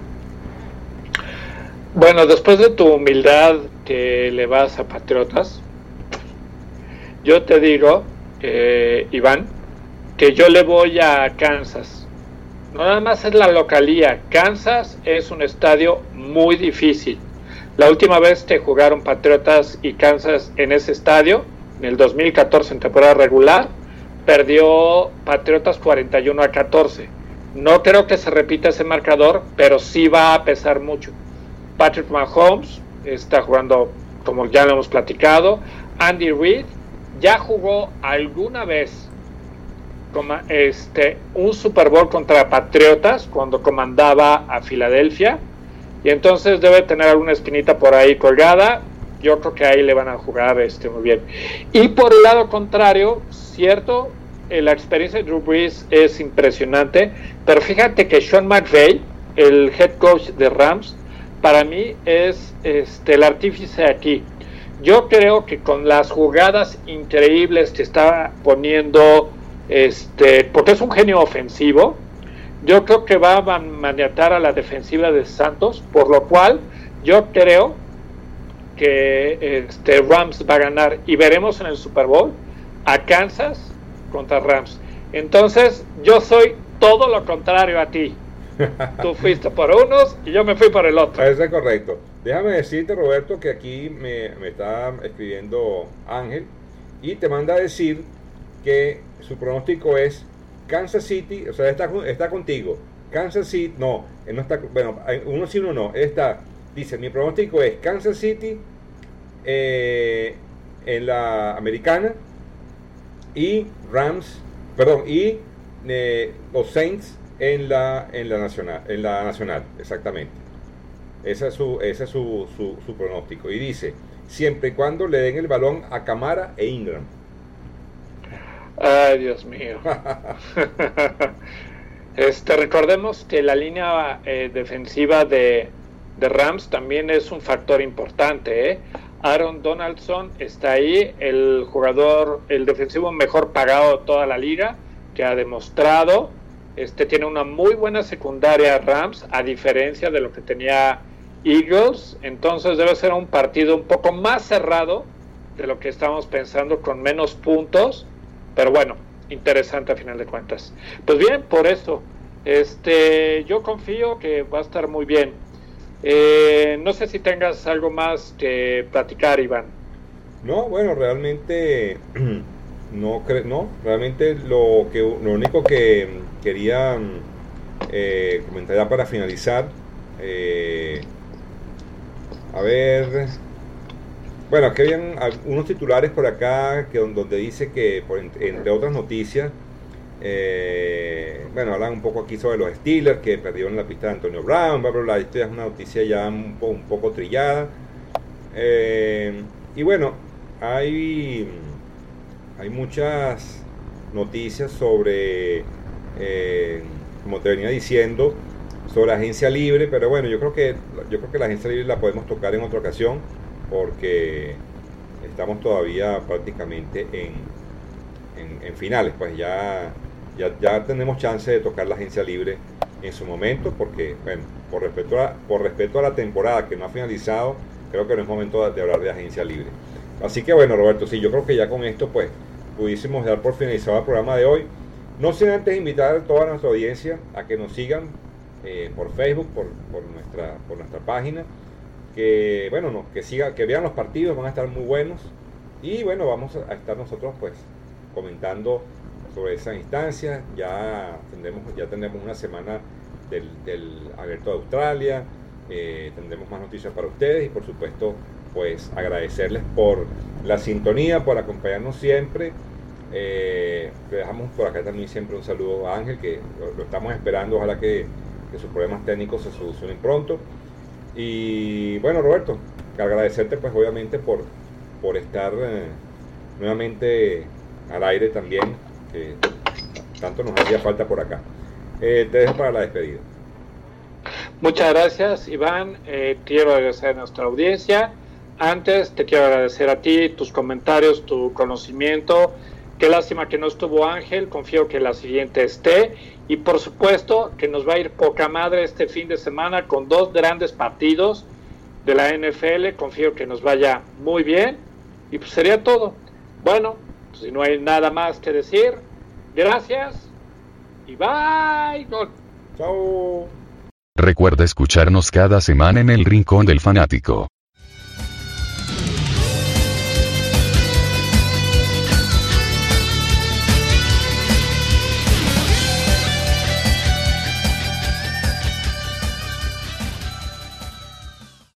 Bueno, después de tu humildad que le vas a Patriotas, yo te digo, eh, Iván, que yo le voy a Kansas. No nada más es la localía. Kansas es un estadio muy difícil. La última vez que jugaron Patriotas y Kansas en ese estadio, en el dos mil catorce en temporada regular, perdió Patriotas cuarenta y uno a catorce. No creo que se repita ese marcador, pero sí va a pesar mucho. Patrick Mahomes está jugando, como ya lo hemos platicado. Andy Reid ya jugó alguna vez como este, un Super Bowl contra Patriotas cuando comandaba a Filadelfia, y entonces debe tener alguna espinita por ahí colgada. Yo creo que ahí le van a jugar este, muy bien. Y por el lado contrario, cierto, eh, la experiencia de Drew Brees es impresionante, pero fíjate que Sean McVay, el head coach de Rams, para mí es este, el artífice aquí. Yo creo que con las jugadas increíbles que está poniendo, este, porque es un genio ofensivo, yo creo que va a maniatar a la defensiva de Santos, por lo cual yo creo que este Rams va a ganar y veremos en el Super Bowl a Kansas contra Rams. Entonces yo soy todo lo contrario a ti. Tú fuiste por unos y yo me fui por el otro. Eso es correcto. Déjame decirte, Roberto, que aquí me, me está escribiendo Ángel y te manda a decir que su pronóstico es Kansas City, o sea, está, está contigo. Kansas City, no, él no está, bueno, uno sí, uno no, él está, dice, mi pronóstico es Kansas City eh, en la americana y Rams, perdón, y eh, los Saints en la en la nacional, en la nacional, exactamente. Ese es su ese es su, su, su pronóstico y dice, siempre y cuando le den el balón a Kamara e Ingram. Ay, Dios mío. Este, recordemos que la línea eh, defensiva de, de Rams también es un factor importante, ¿eh? Aaron Donaldson está ahí, el jugador, el defensivo mejor pagado de toda la liga, que ha demostrado, este tiene una muy buena secundaria Rams, a diferencia de lo que tenía Eagles, entonces debe ser un partido un poco más cerrado de lo que estamos pensando, con menos puntos, pero bueno, interesante a final de cuentas. Pues bien, por eso, este, yo confío que va a estar muy bien. Eh, no sé si tengas algo más que platicar, Iván. No, bueno, realmente no, cre no, realmente lo que lo único que quería eh, comentar ya para finalizar, eh, a ver, bueno, aquí habían unos titulares por acá que donde dice que, por, entre otras noticias, eh, bueno, hablan un poco aquí sobre los Steelers que perdieron la pista de Antonio Brown, bla, bla, bla. Esto ya es una noticia ya un, po, un poco trillada. Eh, y bueno, hay, hay muchas noticias sobre, eh, como te venía diciendo, sobre la agencia libre, pero bueno, yo creo que yo creo que la agencia libre la podemos tocar en otra ocasión, porque estamos todavía prácticamente en, en, en finales, pues ya, ya, ya tenemos chance de tocar la agencia libre en su momento, porque bueno, por respeto a, por respeto a la temporada que no ha finalizado, creo que no es momento de, de hablar de agencia libre. Así que bueno, Roberto, sí, yo creo que ya con esto pues pudiésemos dar por finalizado el programa de hoy, no sin antes invitar a toda nuestra audiencia a que nos sigan eh, por Facebook, por, por, nuestra, por nuestra página, que bueno, no, que siga, que vean los partidos, van a estar muy buenos, y bueno, vamos a estar nosotros pues comentando sobre esas instancias. Ya tendremos, ya tendremos una semana del, del Abierto de Australia, eh, tendremos más noticias para ustedes, y por supuesto pues agradecerles por la sintonía, por acompañarnos siempre. Eh, le dejamos por acá también siempre un saludo a Ángel, que lo, lo estamos esperando, ojalá que, que sus problemas técnicos se solucionen pronto. Y bueno, Roberto, agradecerte pues obviamente por, por estar eh, nuevamente al aire también, que tanto nos hacía falta por acá. Eh, te dejo para la despedida. Muchas gracias, Iván. Eh, quiero agradecer a nuestra audiencia. Antes te quiero agradecer a ti, tus comentarios, tu conocimiento. Qué lástima que no estuvo Ángel, confío que la siguiente esté. Y por supuesto que nos va a ir poca madre este fin de semana con dos grandes partidos de la N F L. Confío que nos vaya muy bien. Y pues sería todo. Bueno, pues si no hay nada más que decir, gracias y bye. Chao. Recuerda escucharnos cada semana en El Rincón del Fanático.